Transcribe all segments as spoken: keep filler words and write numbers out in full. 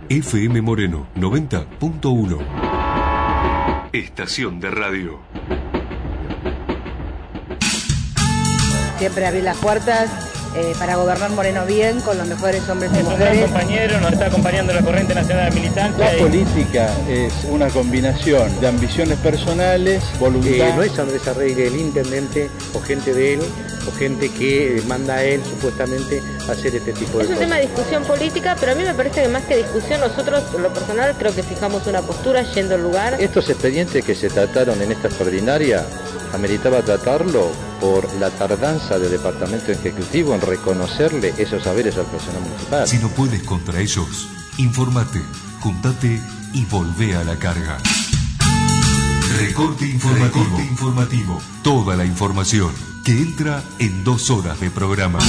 F M Moreno noventa punto uno. Estación de radio. Siempre abrir las puertas eh, para gobernar Moreno bien, con los mejores hombres y mujeres. Nuestro gran compañero nos está acompañando la corriente nacional de militancia. La y... política es una combinación de ambiciones personales, voluntad. Eh, no es Andrés Arregui el intendente o gente de él, o gente que manda a él supuestamente a hacer este tipo de cosas. Es un tema de discusión política, pero a mí me parece que más que discusión, nosotros, en lo personal, creo que fijamos una postura yendo al lugar. Estos expedientes que se trataron en esta extraordinaria, ameritaba tratarlo por la tardanza del Departamento Ejecutivo en reconocerle esos saberes al personal municipal. Si no puedes contra ellos, infórmate, juntate y volvé a la carga. Recorte informativo. Recorte informativo. Toda la información que entra en dos horas de programa.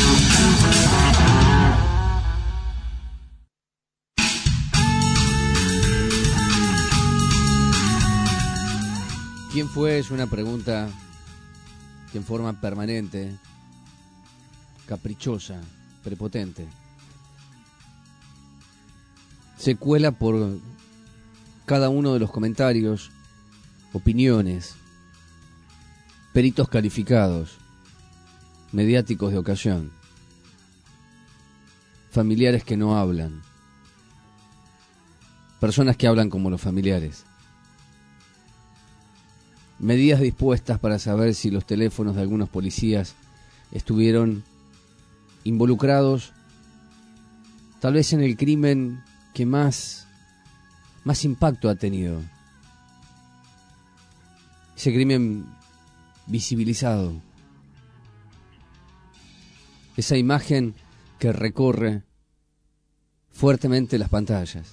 ¿Quién fue? Es una pregunta que en forma permanente, caprichosa, prepotente, se cuela por cada uno de los comentarios, opiniones, peritos calificados, mediáticos de ocasión, familiares que no hablan, personas que hablan como los familiares. Medidas dispuestas para saber si los teléfonos de algunos policías estuvieron involucrados, tal vez en el crimen que más, más impacto ha tenido. Ese crimen visibilizado. Esa imagen que recorre fuertemente las pantallas.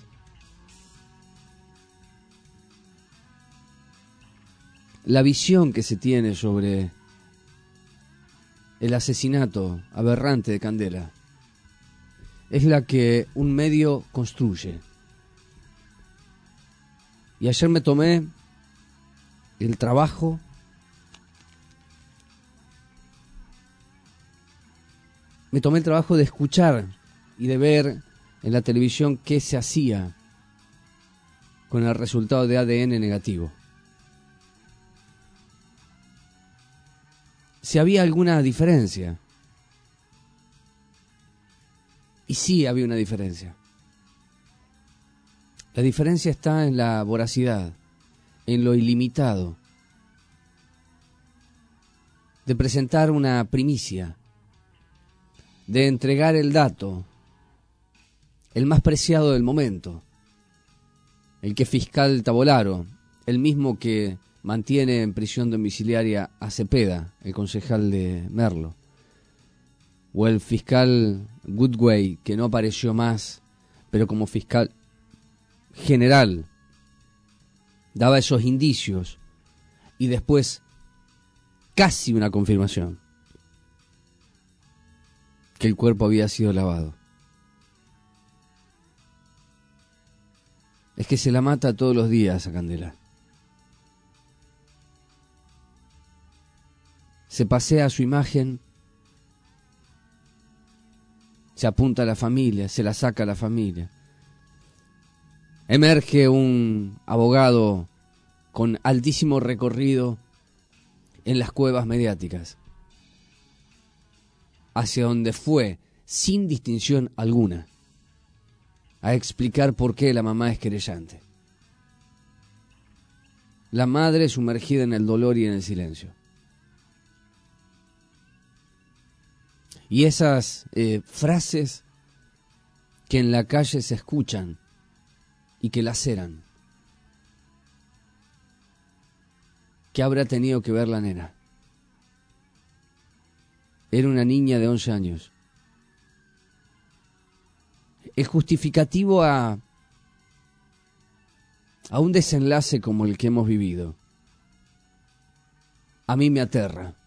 La visión que se tiene sobre el asesinato aberrante de Candela es la que un medio construye. Y ayer me tomé el trabajo me tomé el trabajo de escuchar y de ver en la televisión qué se hacía con el resultado de A D N negativo. Si había alguna diferencia. Y sí había una diferencia. La diferencia está en la voracidad, en lo ilimitado, de presentar una primicia, de entregar el dato, el más preciado del momento, el que fiscal Tavolaro, el mismo que mantiene en prisión domiciliaria a Cepeda, el concejal de Merlo, o el fiscal Goodway, que no apareció más, pero como fiscal general daba esos indicios y después casi una confirmación que el cuerpo había sido lavado. Es que se la mata todos los días a Candela. Se pasea su imagen, se apunta a la familia, se la saca a la familia. Emerge un abogado con altísimo recorrido en las cuevas mediáticas, hacia donde fue, sin distinción alguna, a explicar por qué la mamá es querellante. La madre sumergida en el dolor y en el silencio. Y esas eh, frases que en la calle se escuchan y que laceran. ¿Qué habrá tenido que ver la nena? Era una niña de once años. Es justificativo a, a un desenlace como el que hemos vivido. A mí me aterra.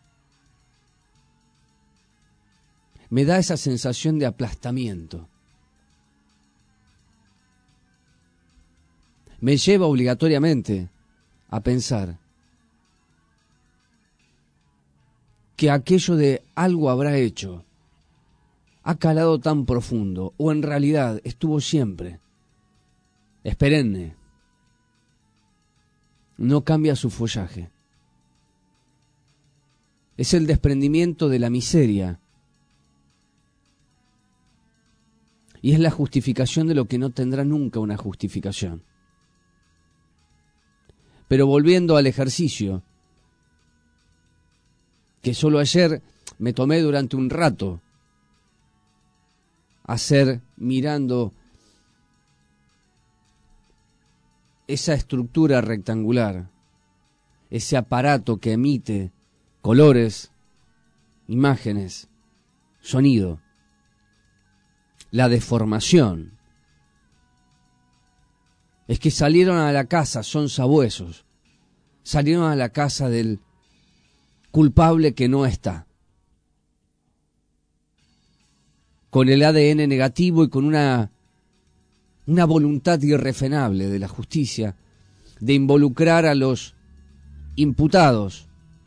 Me da esa sensación de aplastamiento. Me lleva obligatoriamente a pensar que aquello de algo habrá hecho, ha calado tan profundo, o en realidad estuvo siempre, es perenne, no cambia su follaje. Es el desprendimiento de la miseria y es la justificación de lo que no tendrá nunca una justificación. Pero volviendo al ejercicio, que solo ayer me tomé durante un rato hacer mirando esa estructura rectangular, ese aparato que emite colores, imágenes, sonido, la deformación. Es que salieron a la casa, son sabuesos, salieron a la casa del culpable que no está, con el A D N negativo y con una, una voluntad irrefrenable de la justicia de involucrar a los imputados.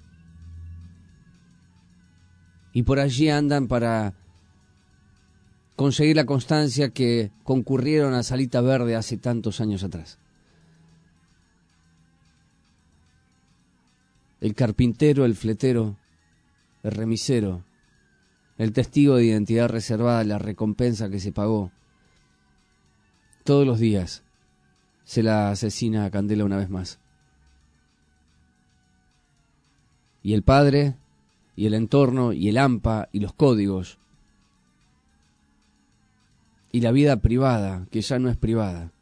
Y por allí andan para conseguir la constancia que concurrieron a Salita Verde hace tantos años atrás. El carpintero, el fletero, el remisero, el testigo de identidad reservada, la recompensa que se pagó. Todos los días se la asesina a Candela una vez más. Y el padre, y el entorno, y el AMPA, y los códigos, y la vida privada, que ya no es privada.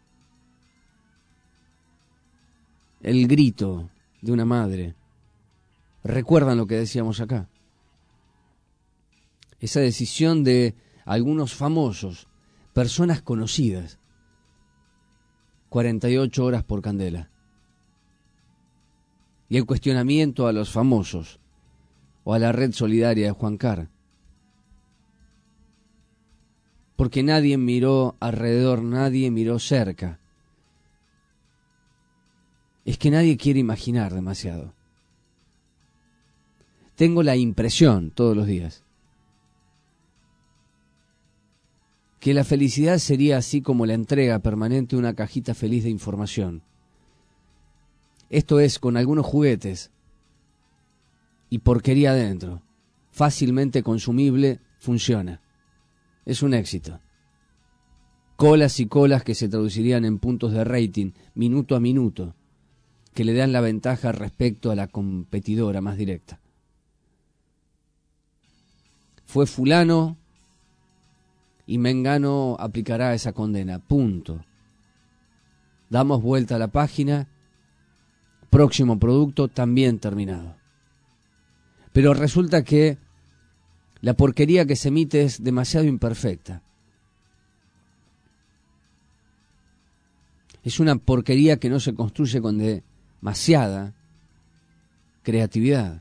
El grito de una madre. ¿Recuerdan lo que decíamos acá? Esa decisión de algunos famosos, personas conocidas, cuarenta y ocho horas por Candela. Y el cuestionamiento a los famosos, o a la red solidaria de Juan Carr. Porque nadie miró alrededor, nadie miró cerca. Es que nadie quiere imaginar demasiado. Tengo la impresión todos los días que la felicidad sería así como la entrega permanente de una cajita feliz de información. Esto es, con algunos juguetes y porquería adentro, fácilmente consumible, funciona. Es un éxito. Colas y colas que se traducirían en puntos de rating, minuto a minuto, que le dan la ventaja respecto a la competidora más directa. Fue fulano y Mengano aplicará esa condena, punto. Damos vuelta a la página, próximo producto también terminado. Pero resulta que la porquería que se emite es demasiado imperfecta. Es una porquería que no se construye con demasiada creatividad.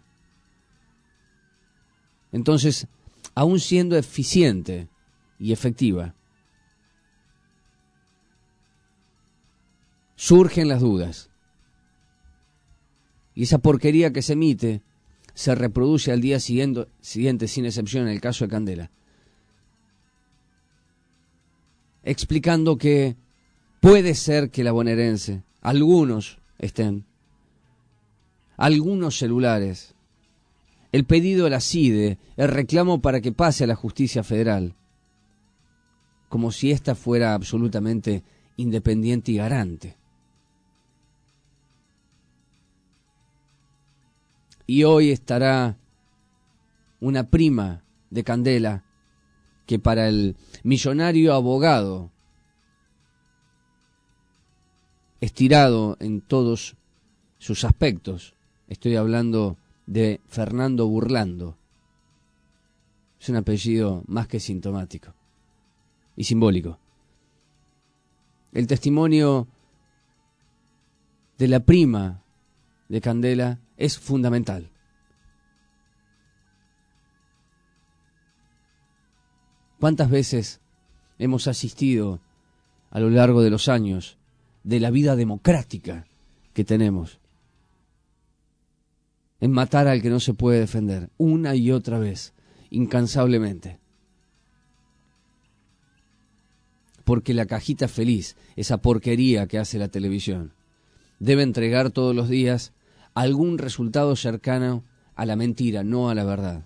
Entonces, aun siendo eficiente y efectiva, surgen las dudas. Y esa porquería que se emite se reproduce al día siguiente, siguiente sin excepción en el caso de Candela, explicando que puede ser que la bonaerense, algunos estén, algunos celulares, el pedido de la C I D E, el reclamo para que pase a la justicia federal, como si ésta fuera absolutamente independiente y garante. Y hoy estará una prima de Candela que para el millonario abogado, estirado en todos sus aspectos, estoy hablando de Fernando Burlando, es un apellido más que sintomático y simbólico. El testimonio de la prima de Candela es fundamental. ¿Cuántas veces hemos asistido a lo largo de los años de la vida democrática que tenemos en matar al que no se puede defender, una y otra vez, incansablemente? porque la cajita feliz, esa porquería que hace la televisión, debe entregar todos los días algún resultado cercano a la mentira, no a la verdad.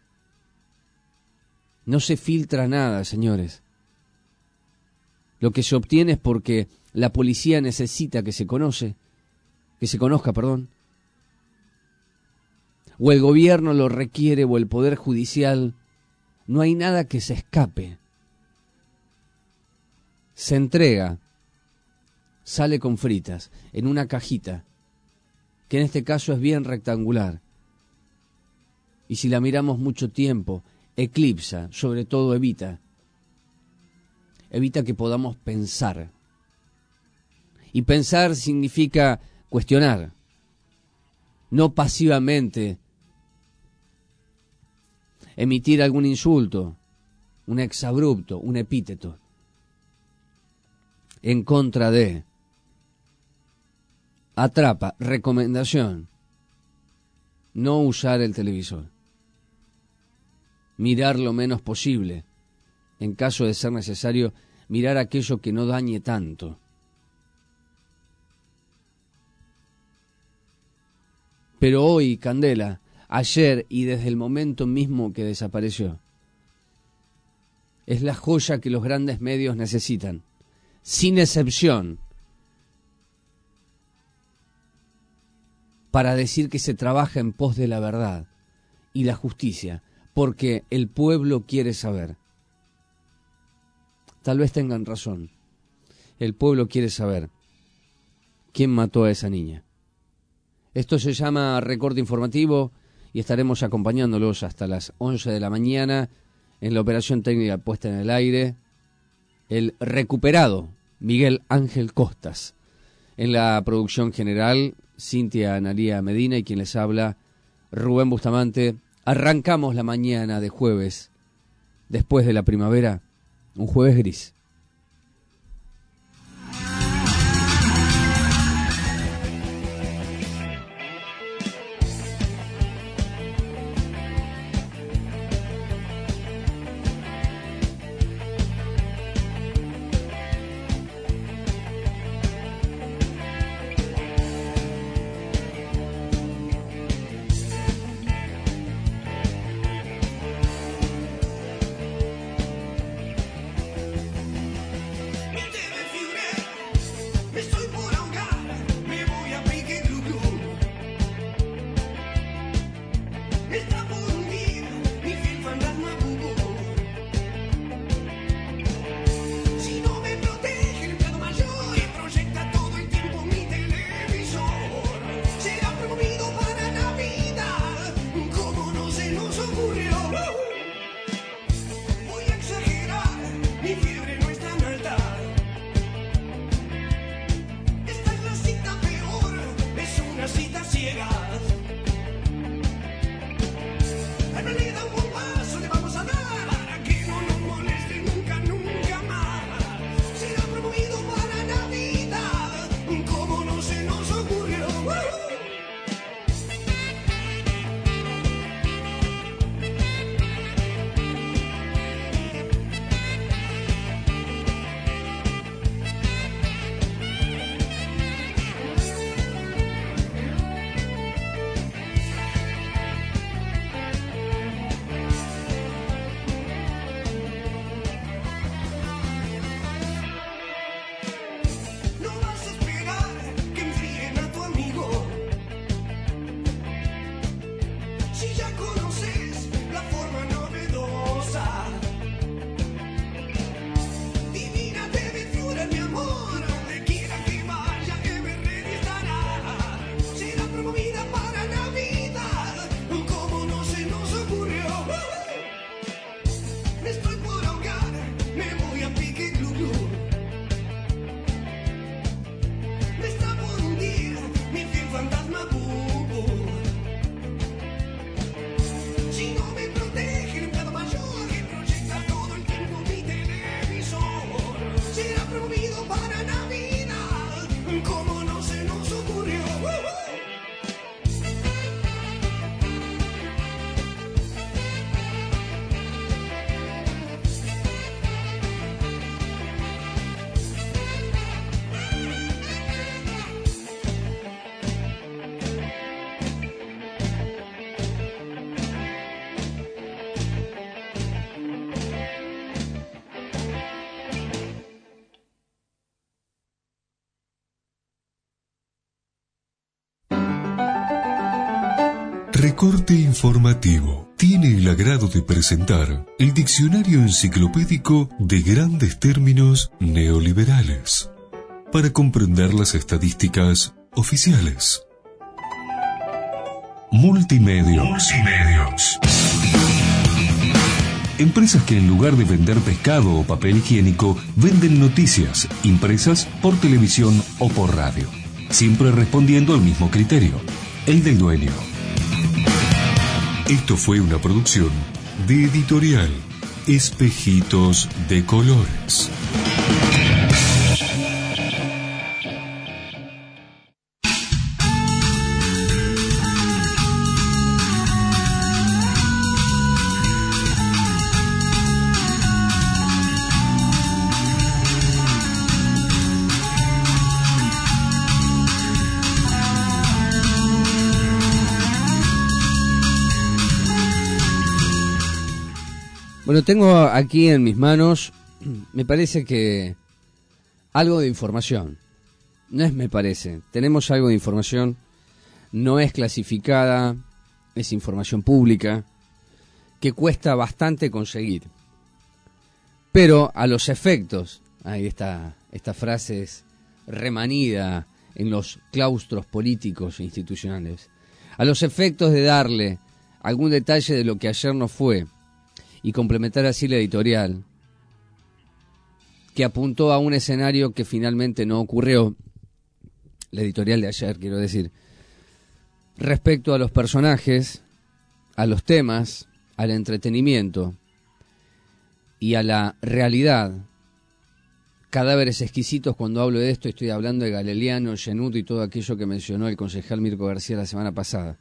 No se filtra nada, señores. Lo que se obtiene es porque la policía necesita que se conoce, que se conozca, perdón, o el gobierno lo requiere, o el poder judicial. No hay nada que se escape. Se entrega, sale con fritas, en una cajita, que en este caso es bien rectangular. Y si la miramos mucho tiempo, eclipsa, sobre todo evita, evita que podamos pensar. Y pensar significa cuestionar, no pasivamente emitir algún insulto, un exabrupto, un epíteto, en contra de. Atrapa, recomendación, no usar el televisor, mirar lo menos posible, en caso de ser necesario, mirar aquello que no dañe tanto. Pero hoy, Candela, ayer y desde el momento mismo que desapareció, es la joya que los grandes medios necesitan, sin excepción, para decir que se trabaja en pos de la verdad y la justicia, porque el pueblo quiere saber. Tal vez tengan razón. El pueblo quiere saber quién mató a esa niña. Esto se llama Recorte Informativo y estaremos acompañándolos hasta las once de la mañana en la operación técnica puesta en el aire. El recuperado Miguel Ángel Costas. En la producción general, Cintia Analía Medina y quien les habla, Rubén Bustamante. Arrancamos la mañana de jueves, después de la primavera, un jueves gris. Recorte informativo. Tiene el agrado de presentar el diccionario enciclopédico de grandes términos neoliberales para comprender las estadísticas oficiales. Multimedios. Multimedios. Empresas que en lugar de vender pescado o papel higiénico, venden noticias impresas por televisión o por radio, siempre respondiendo al mismo criterio, el del dueño. Esto fue una producción de Editorial Espejitos de Colores. Bueno, tengo aquí en mis manos, me parece que algo de información. No es me parece, tenemos algo de información, no es clasificada, es información pública, que cuesta bastante conseguir. Pero a los efectos, ahí está, esta frase es remanida en los claustros políticos e institucionales, a los efectos de darle algún detalle de lo que ayer no fue, y complementar así la editorial, que apuntó a un escenario que finalmente no ocurrió, la editorial de ayer, quiero decir, respecto a los personajes, a los temas, al entretenimiento y a la realidad. Cadáveres exquisitos, cuando hablo de esto estoy hablando de Galeliano, Genuto y todo aquello que mencionó el concejal Mirko García la semana pasada.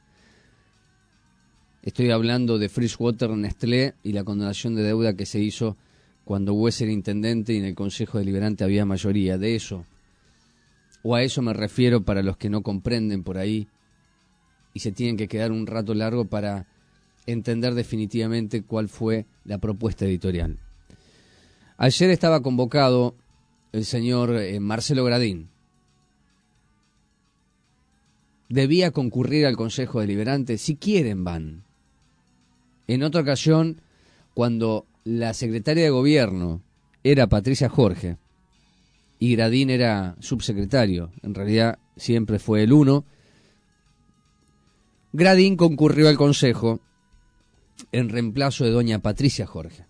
Estoy hablando de Freshwater, Nestlé y la condonación de deuda que se hizo cuando Bues era intendente y en el Consejo Deliberante había mayoría. De eso, o a eso me refiero para los que no comprenden por ahí y se tienen que quedar un rato largo para entender definitivamente cuál fue la propuesta editorial. Ayer estaba convocado el señor eh, Marcelo Gradín. Debía concurrir al Consejo Deliberante. Si quieren, van. En otra ocasión, cuando la secretaria de Gobierno era Patricia Jorge y Gradín era subsecretario, en realidad siempre fue el uno, Gradín concurrió al Consejo en reemplazo de doña Patricia Jorge.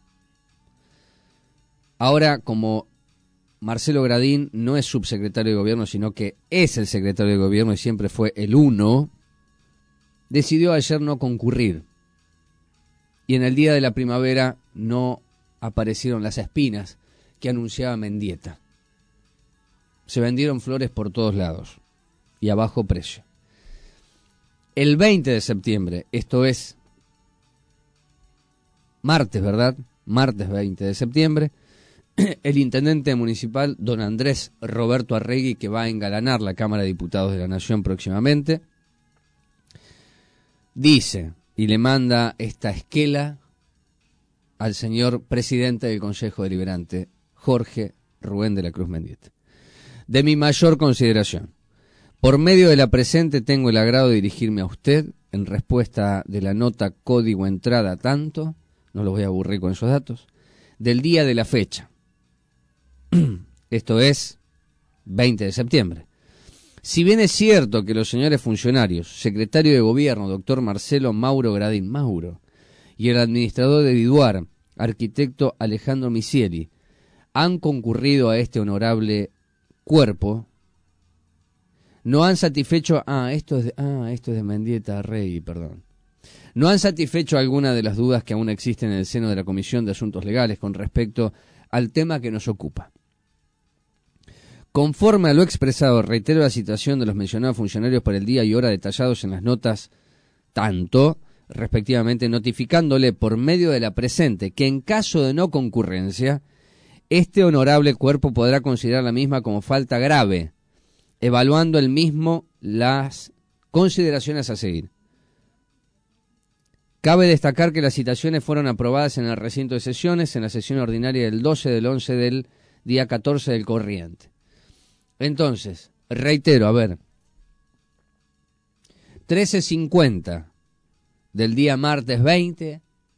Ahora, como Marcelo Gradín no es subsecretario de Gobierno, sino que es el secretario de Gobierno y siempre fue el uno, decidió ayer no concurrir. Y en el día de la primavera no aparecieron las espinas que anunciaba Mendieta. Se vendieron flores por todos lados y a bajo precio. El veinte de septiembre, esto es martes, ¿verdad? Martes veinte de septiembre, el intendente municipal, don Andrés Roberto Arregui, que va a engalanar la Cámara de Diputados de la Nación próximamente, dice y le manda esta esquela al señor presidente del Consejo Deliberante, Jorge Rubén de la Cruz Mendieta. De mi mayor consideración, por medio de la presente tengo el agrado de dirigirme a usted en respuesta de la nota código entrada tanto, no los voy a aburrir con esos datos, del día de la fecha. Esto es veinte de septiembre. Si bien es cierto que los señores funcionarios, secretario de Gobierno, doctor Marcelo Mauro Gradín, Mauro, y el administrador de Biduar, arquitecto Alejandro Misieli, han concurrido a este honorable cuerpo, no han satisfecho, ah, esto es de, ah, esto es de Mendieta Rey, perdón, no han satisfecho alguna de las dudas que aún existen en el seno de la Comisión de Asuntos Legales con respecto al tema que nos ocupa. Conforme a lo expresado, reitero la citación de los mencionados funcionarios por el día y hora detallados en las notas, tanto, respectivamente, notificándole por medio de la presente que en caso de no concurrencia, este honorable cuerpo podrá considerar la misma como falta grave, evaluando el mismo las consideraciones a seguir. Cabe destacar que las citaciones fueron aprobadas en el recinto de sesiones en la sesión ordinaria del doce del once del día catorce del corriente. Entonces, reitero, a ver, trece cincuenta del día martes veinte,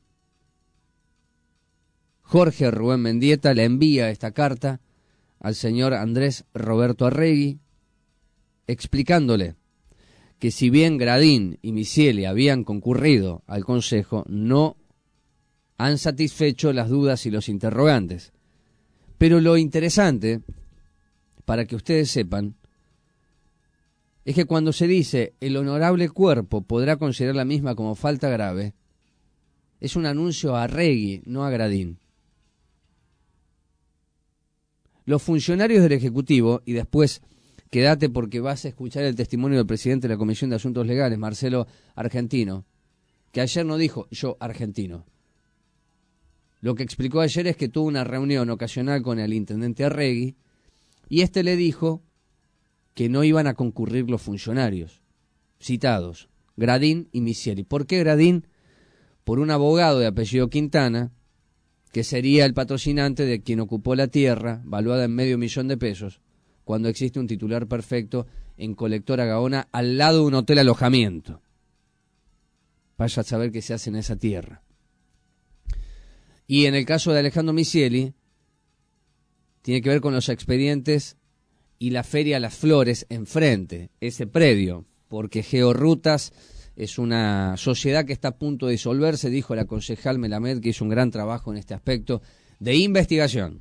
Jorge Rubén Mendieta le envía esta carta al señor Andrés Roberto Arregui, explicándole que si bien Gradín y Micieli habían concurrido al Consejo, no han satisfecho las dudas y los interrogantes. Pero lo interesante, para que ustedes sepan, es que cuando se dice el honorable cuerpo podrá considerar la misma como falta grave, es un anuncio a Arregui, no a Gradín. Los funcionarios del Ejecutivo, y después quédate porque vas a escuchar el testimonio del presidente de la Comisión de Asuntos Legales, Marcelo Argentino, que ayer no dijo yo argentino. Lo que explicó ayer es que tuvo una reunión ocasional con el intendente Arregui y este le dijo que no iban a concurrir los funcionarios citados, Gradín y Micieli. ¿Por qué Gradín? Por un abogado de apellido Quintana, que sería el patrocinante de quien ocupó la tierra, valuada en medio millón de pesos, cuando existe un titular perfecto en Colectora Gaona, al lado de un hotel alojamiento. Vaya a saber qué se hace en esa tierra. Y en el caso de Alejandro Micieli, tiene que ver con los expedientes y la Feria Las Flores enfrente, ese predio, porque Georrutas es una sociedad que está a punto de disolverse, dijo la concejal Melamed, que hizo un gran trabajo en este aspecto de investigación.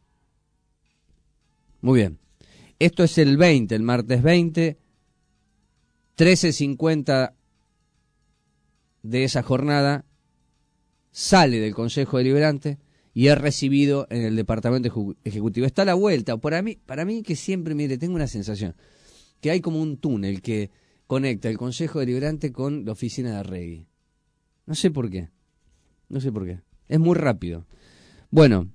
Muy bien. Esto es el veinte, el martes veinte, trece cincuenta de esa jornada, sale del Consejo Deliberante y es recibido en el Departamento Ejecutivo. Está a la vuelta. Para mí, para mí que siempre, mire, tengo una sensación, que hay como un túnel que conecta el Consejo Deliberante con la oficina de Arregui. No sé por qué. No sé por qué. Es muy rápido. Bueno.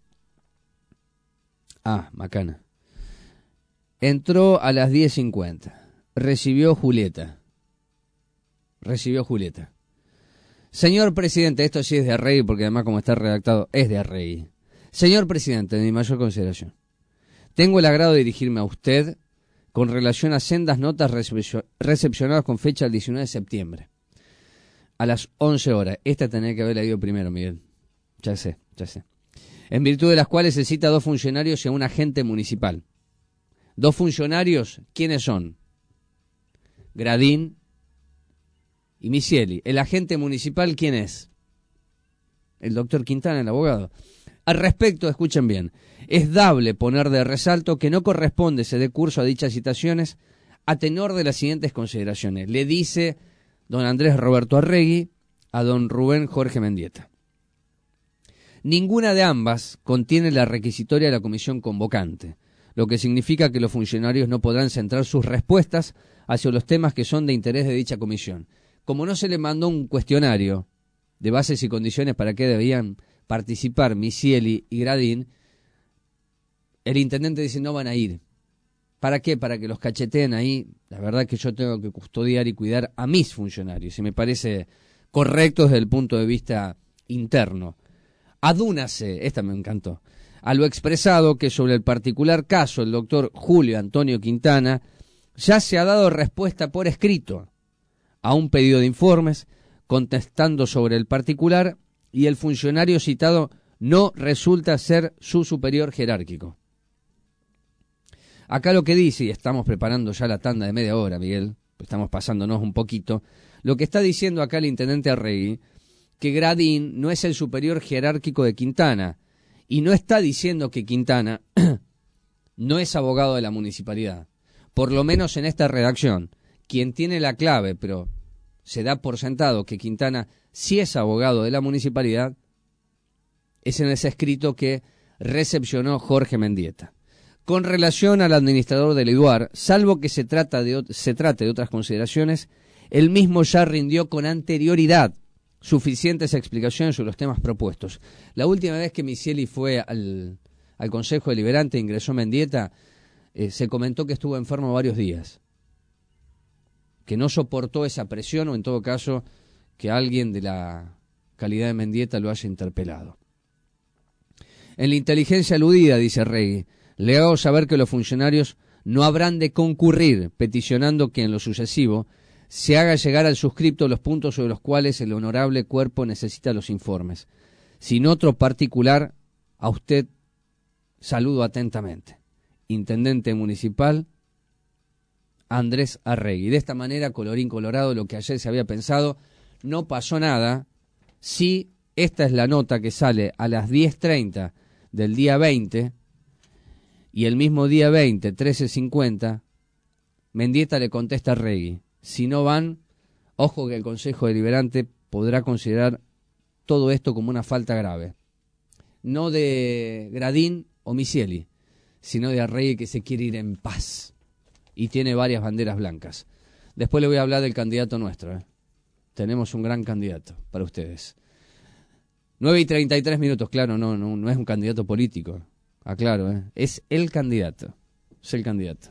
Ah, macana. Entró a las diez cincuenta. Recibió Julieta. Recibió Julieta. Señor presidente, esto sí es de Arregui, porque además como está redactado, es de Arregui. Señor presidente, de mi mayor consideración, tengo el agrado de dirigirme a usted con relación a sendas notas recepcionadas con fecha del diecinueve de septiembre, a las once horas. Esta tenía que haber leído primero, Miguel. Ya sé, ya sé. En virtud de las cuales se cita a dos funcionarios y a un agente municipal. Dos funcionarios, ¿quiénes son? Gradín y Micieli. El agente municipal, ¿quién es? El doctor Quintana, el abogado. Al respecto, escuchen bien, es dable poner de resalto que no corresponde se dé curso a dichas citaciones a tenor de las siguientes consideraciones. Le dice don Andrés Roberto Arregui a don Rubén Jorge Mendieta. Ninguna de ambas contiene la requisitoria de la comisión convocante, lo que significa que los funcionarios no podrán centrar sus respuestas hacia los temas que son de interés de dicha comisión. Como no se le mandó un cuestionario de bases y condiciones para que debían participar Micieli y Gradín, el intendente dice no van a ir. ¿Para qué? Para que los cacheteen ahí. La verdad que yo tengo que custodiar y cuidar a mis funcionarios y me parece correcto desde el punto de vista interno. Adúnase, esta me encantó, a lo expresado que sobre el particular caso del doctor Julio Antonio Quintana ya se ha dado respuesta por escrito a un pedido de informes contestando sobre el particular y el funcionario citado no resulta ser su superior jerárquico. Acá lo que dice, y estamos preparando ya la tanda de media hora, Miguel, estamos pasándonos un poquito, lo que está diciendo acá el intendente Arregui, que Gradín no es el superior jerárquico de Quintana, y no está diciendo que Quintana no es abogado de la municipalidad. Por lo menos en esta redacción, quien tiene la clave, pero se da por sentado que Quintana sí es abogado de la municipalidad, es en ese escrito que recepcionó Jorge Mendieta. Con relación al administrador del Eduard, salvo que se, trata de, se trate de otras consideraciones, él mismo ya rindió con anterioridad suficientes explicaciones sobre los temas propuestos. La última vez que Micieli fue al, al Consejo Deliberante e ingresó Mendieta, eh, se comentó que estuvo enfermo varios días, que no soportó esa presión o en todo caso que alguien de la calidad de Mendieta lo haya interpelado. En la inteligencia aludida, dice Regui, le hago saber que los funcionarios no habrán de concurrir, peticionando que en lo sucesivo se haga llegar al suscripto los puntos sobre los cuales el honorable cuerpo necesita los informes. Sin otro particular, a usted saludo atentamente. Intendente Municipal Andrés Arregui. De esta manera, colorín colorado, lo que ayer se había pensado, no pasó nada. Sí, esta es la nota que sale a las diez treinta del día veinte, y el mismo día veinte, trece cincuenta, Mendieta le contesta a Arregui: si no van, ojo que el Consejo Deliberante podrá considerar todo esto como una falta grave. No de Gradín o Misieli, sino de Arregui, que se quiere ir en paz y tiene varias banderas blancas. Después le voy a hablar del candidato nuestro, ¿eh? Tenemos un gran candidato para ustedes. nueve y treinta y tres minutos, claro, no, no, no es un candidato político, aclaro, ¿eh? Es el candidato, es el candidato.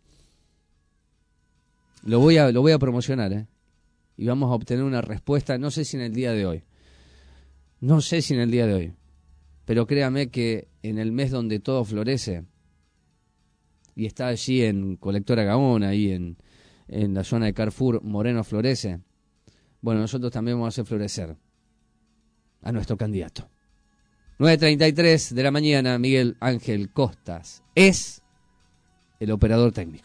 Lo voy a, lo voy a promocionar, ¿eh? Y vamos a obtener una respuesta, no sé si en el día de hoy, no sé si en el día de hoy, pero créame que en el mes donde todo florece, y está allí en Colectora Gaona, ahí en, en la zona de Carrefour, Moreno Florece, bueno, nosotros también vamos a hacer florecer a nuestro candidato. nueve treinta y tres de la mañana, Miguel Ángel Costas es el operador técnico.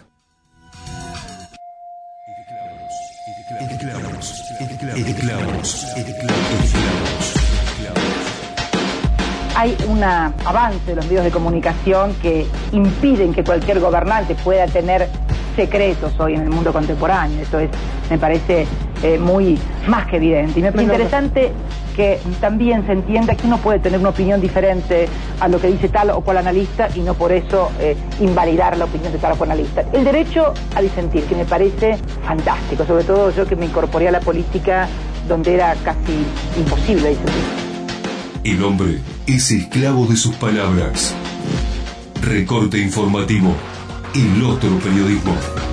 Esclavos, esclavos, esclavos, esclavos. Hay un avance de los medios de comunicación que impiden que cualquier gobernante pueda tener secretos hoy en el mundo contemporáneo. Eso es, me parece eh, muy más que evidente. Y me parece interesante que también se entienda que uno puede tener una opinión diferente a lo que dice tal o cual analista y no por eso eh, invalidar la opinión de tal o cual analista. El derecho a disentir, que me parece fantástico, sobre todo yo que me incorporé a la política donde era casi imposible disentir. El hombre es esclavo de sus palabras. Recorte informativo. El otro periodismo.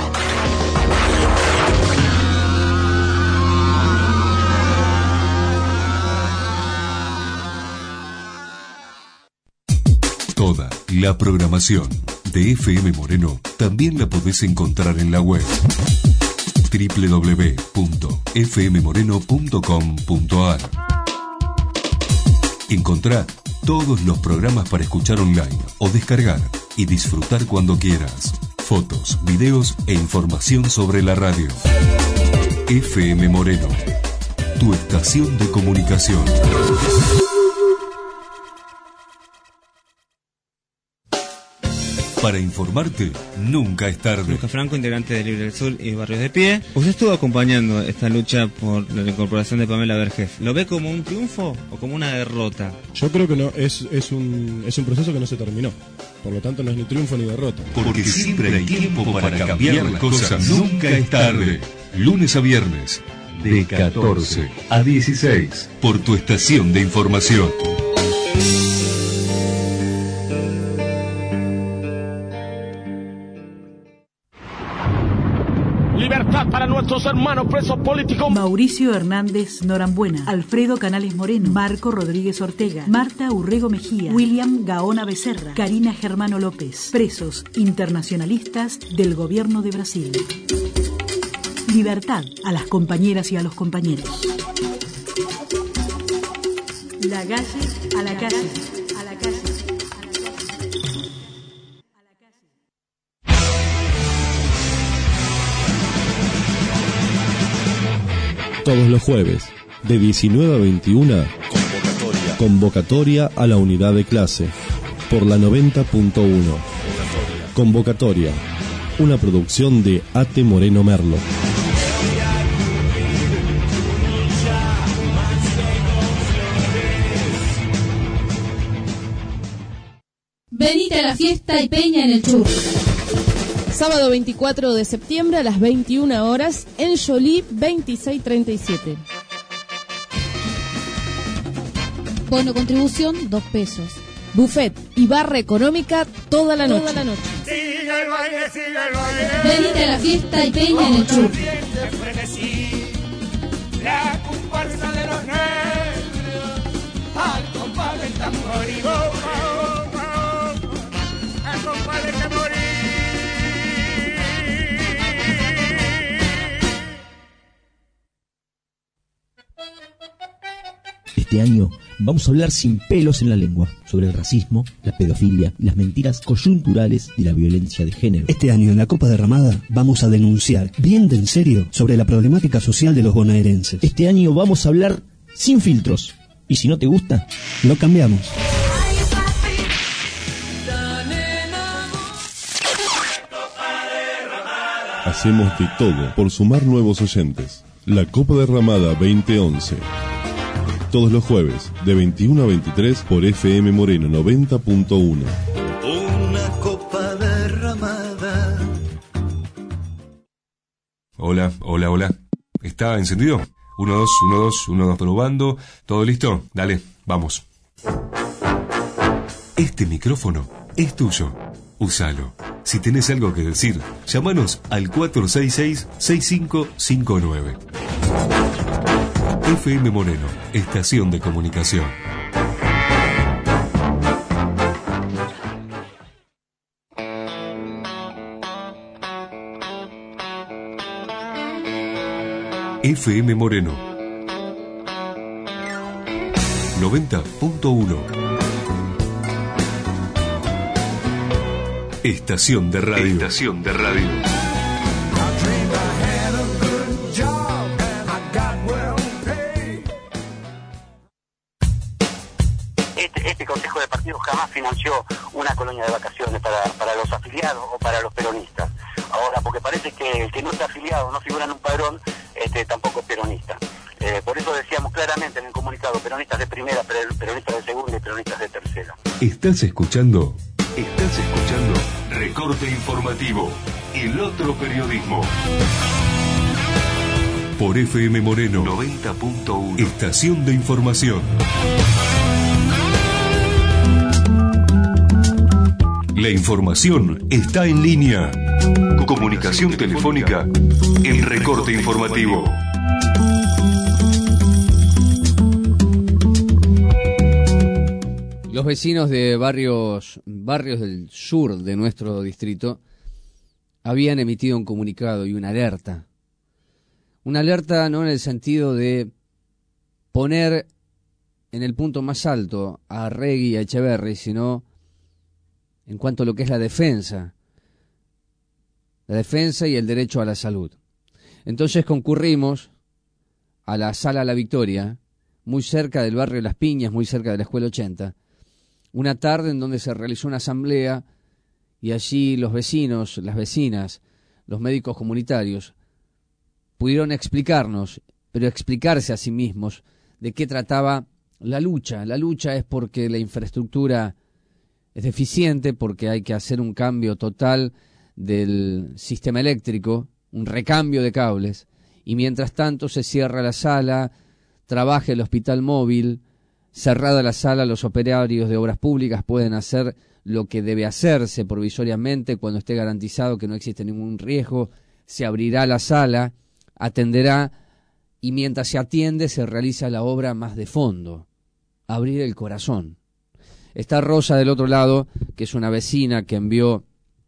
Toda la programación de F M Moreno también la podés encontrar en la web doble u doble u doble u punto f m moreno punto com punto a r. Encontrá todos los programas para escuchar online o descargar y disfrutar cuando quieras. Fotos, videos e información sobre la radio. F M Moreno, tu estación de comunicación. Para informarte, nunca es tarde. Lucas Franco, integrante de Libre del Sur y Barrios de Pie. Usted estuvo acompañando esta lucha por la incorporación de Pamela Vergés. ¿Lo ve como un triunfo o como una derrota? Yo creo que no, es, es, un, es un proceso que no se terminó. Por lo tanto, no es ni triunfo ni derrota. Porque siempre hay tiempo para cambiar las cosas. Nunca es tarde. Lunes a viernes, de catorce a dieciséis, por tu estación de información. Libertad para nuestros hermanos presos políticos. Mauricio Hernández Norambuena, Alfredo Canales Moreno, Marco Rodríguez Ortega, Marta Urrego Mejía, William Gaona Becerra, Karina Germano López, presos internacionalistas del gobierno de Brasil. Libertad a las compañeras y a los compañeros. La calle a la calle, a la calle. Todos los jueves, de diecinueve a veintiuna, convocatoria. Convocatoria a la unidad de clase, por la noventa punto uno. Convocatoria, una producción de A T Moreno Merlo. Venite a la fiesta y peña en el Chur. Sábado veinticuatro de septiembre a las veintiuna horas en Jolie veintiséis treinta y siete. Bono contribución, dos pesos. Buffet y barra económica toda la noche. Toda la noche. Sigue el baile, sigue el baile. Venite a la fiesta y peña en el Chur. La comparsa de los negros, al compás del tambor y bomba, al compás del tambor y... Este año vamos a hablar sin pelos en la lengua sobre el racismo, la pedofilia y las mentiras coyunturales de la violencia de género. Este año en la Copa Derramada vamos a denunciar, bien de en serio, sobre la problemática social de los bonaerenses. Este año vamos a hablar sin filtros. Y si no te gusta, lo cambiamos. Hacemos de todo por sumar nuevos oyentes. La Copa Derramada veinte once. Todos los jueves, de veintiuno a veintitrés, por F M Moreno noventa punto uno. Una copa derramada. Hola, hola, hola. ¿Está encendido? Uno, dos, uno, dos, uno, dos, probando. ¿Todo listo? Dale, vamos. Este micrófono es tuyo. Úsalo. Si tenés algo que decir, llámanos al cuatro seis seis, seis cinco cinco nueve. F M Moreno, estación de comunicación. F M Moreno noventa punto uno. Estación de radio. Estación de radio. Este, este Consejo de Partidos jamás financió una colonia de vacaciones para, para los afiliados o para los peronistas. Ahora, porque parece que el que no está afiliado, no figura en un padrón, este, tampoco es peronista. Eh, por eso decíamos claramente en el comunicado, peronistas de primera, peronistas de segunda y peronistas de tercera. ¿Estás escuchando? Estás escuchando Recorte Informativo, el otro periodismo. Por F M Moreno noventa punto uno. Estación de información. La información está en línea. Comunicación telefónica en Recorte Informativo. Los vecinos de barrios, barrios del sur de nuestro distrito habían emitido un comunicado y una alerta. Una alerta no en el sentido de poner en el punto más alto a Arregui y a Echeverri, sino en cuanto a lo que es la defensa. La defensa y el derecho a la salud. Entonces concurrimos a la Sala La Victoria, muy cerca del barrio Las Piñas, muy cerca de la Escuela ochenta, una tarde en donde se realizó una asamblea y allí los vecinos, las vecinas, los médicos comunitarios pudieron explicarnos, pero explicarse a sí mismos de qué trataba la lucha. La lucha es porque la infraestructura es deficiente, porque hay que hacer un cambio total del sistema eléctrico, un recambio de cables, y mientras tanto se cierra la sala, trabaja el hospital móvil. Cerrada la sala, los operarios de obras públicas pueden hacer lo que debe hacerse provisoriamente cuando esté garantizado que no existe ningún riesgo. Se abrirá la sala, atenderá, y mientras se atiende se realiza la obra más de fondo, abrir el corazón. Está Rosa del otro lado, que es una vecina que envió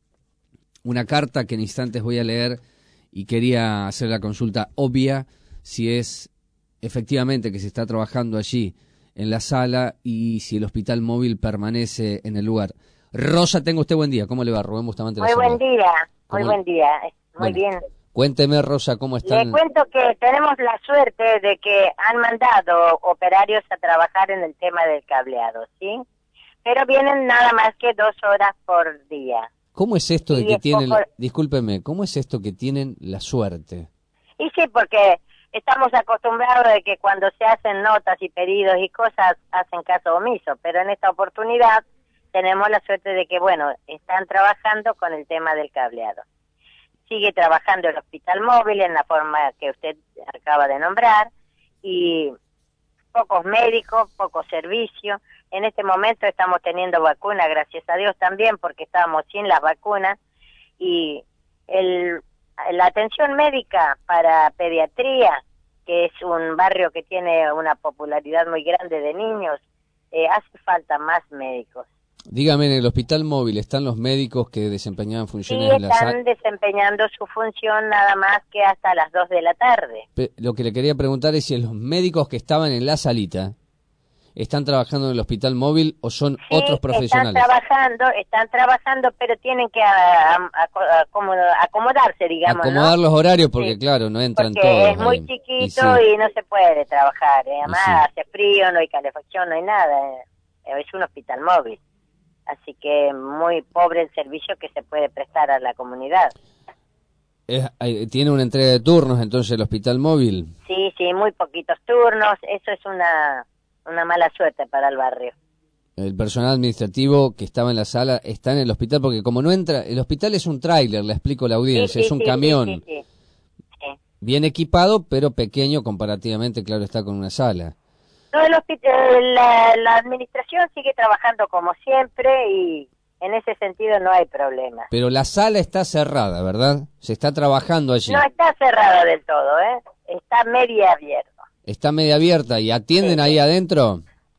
una carta que en instantes voy a leer y quería hacer la consulta obvia si es efectivamente que se está trabajando allí en la sala y si el hospital móvil permanece en el lugar. Rosa, tenga usted buen día. ¿Cómo le va? Rubén Bustamante. Muy buen día, muy buen día. Muy bueno, bien. Cuénteme, Rosa, ¿cómo están? Le cuento que tenemos la suerte de que han mandado operarios a trabajar en el tema del cableado, ¿sí? Pero vienen nada más que dos horas por día. ¿Cómo es esto de Y que es tienen, poco- discúlpeme, cómo es esto que tienen la suerte? Y sí, porque estamos acostumbrados de que cuando se hacen notas y pedidos y cosas hacen caso omiso, pero en esta oportunidad tenemos la suerte de que, bueno, están trabajando con el tema del cableado. Sigue trabajando el hospital móvil en la forma que usted acaba de nombrar y pocos médicos, poco servicio. En este momento estamos teniendo vacunas, gracias a Dios también, porque estábamos sin las vacunas y el la atención médica para pediatría, que es un barrio que tiene una popularidad muy grande de niños, eh, hace falta más médicos. Dígame, en el hospital móvil están los médicos que desempeñaban Sí, funciones en la están sala. desempeñando su función nada más que hasta las dos de la tarde. Pe- Lo que le quería preguntar es si los médicos que estaban en la salita ¿están trabajando en el hospital móvil o son Sí, otros profesionales? Están trabajando, están trabajando, pero tienen que a- a- a- acomodo- acomodarse, digamos, Acomodar ¿no? los horarios porque, claro, no entran Porque todos. es muy ahí. chiquito Y y, sí. no se puede trabajar. ¿eh? Además, sí. hace frío, no hay calefacción, no hay nada. eh. Es un hospital móvil. Así que muy pobre el servicio que se puede prestar a la comunidad. Es- hay- tiene una entrega de turnos entonces el hospital móvil. Sí, sí, muy poquitos turnos. Eso es una, una mala suerte para el barrio. El personal administrativo que estaba en la sala está en el hospital porque como no entra, el hospital es un tráiler, le explico a la audiencia, Sí, sí, es un sí, camión sí, sí, sí. bien equipado pero pequeño comparativamente, claro, está con una sala. No, el hospital, la, la administración sigue trabajando como siempre y en ese sentido no hay problema. Pero la sala está cerrada, ¿verdad? Se está trabajando allí. No está cerrada del todo, ¿eh? Está media abierta. Está media abierta y atienden ahí adentro,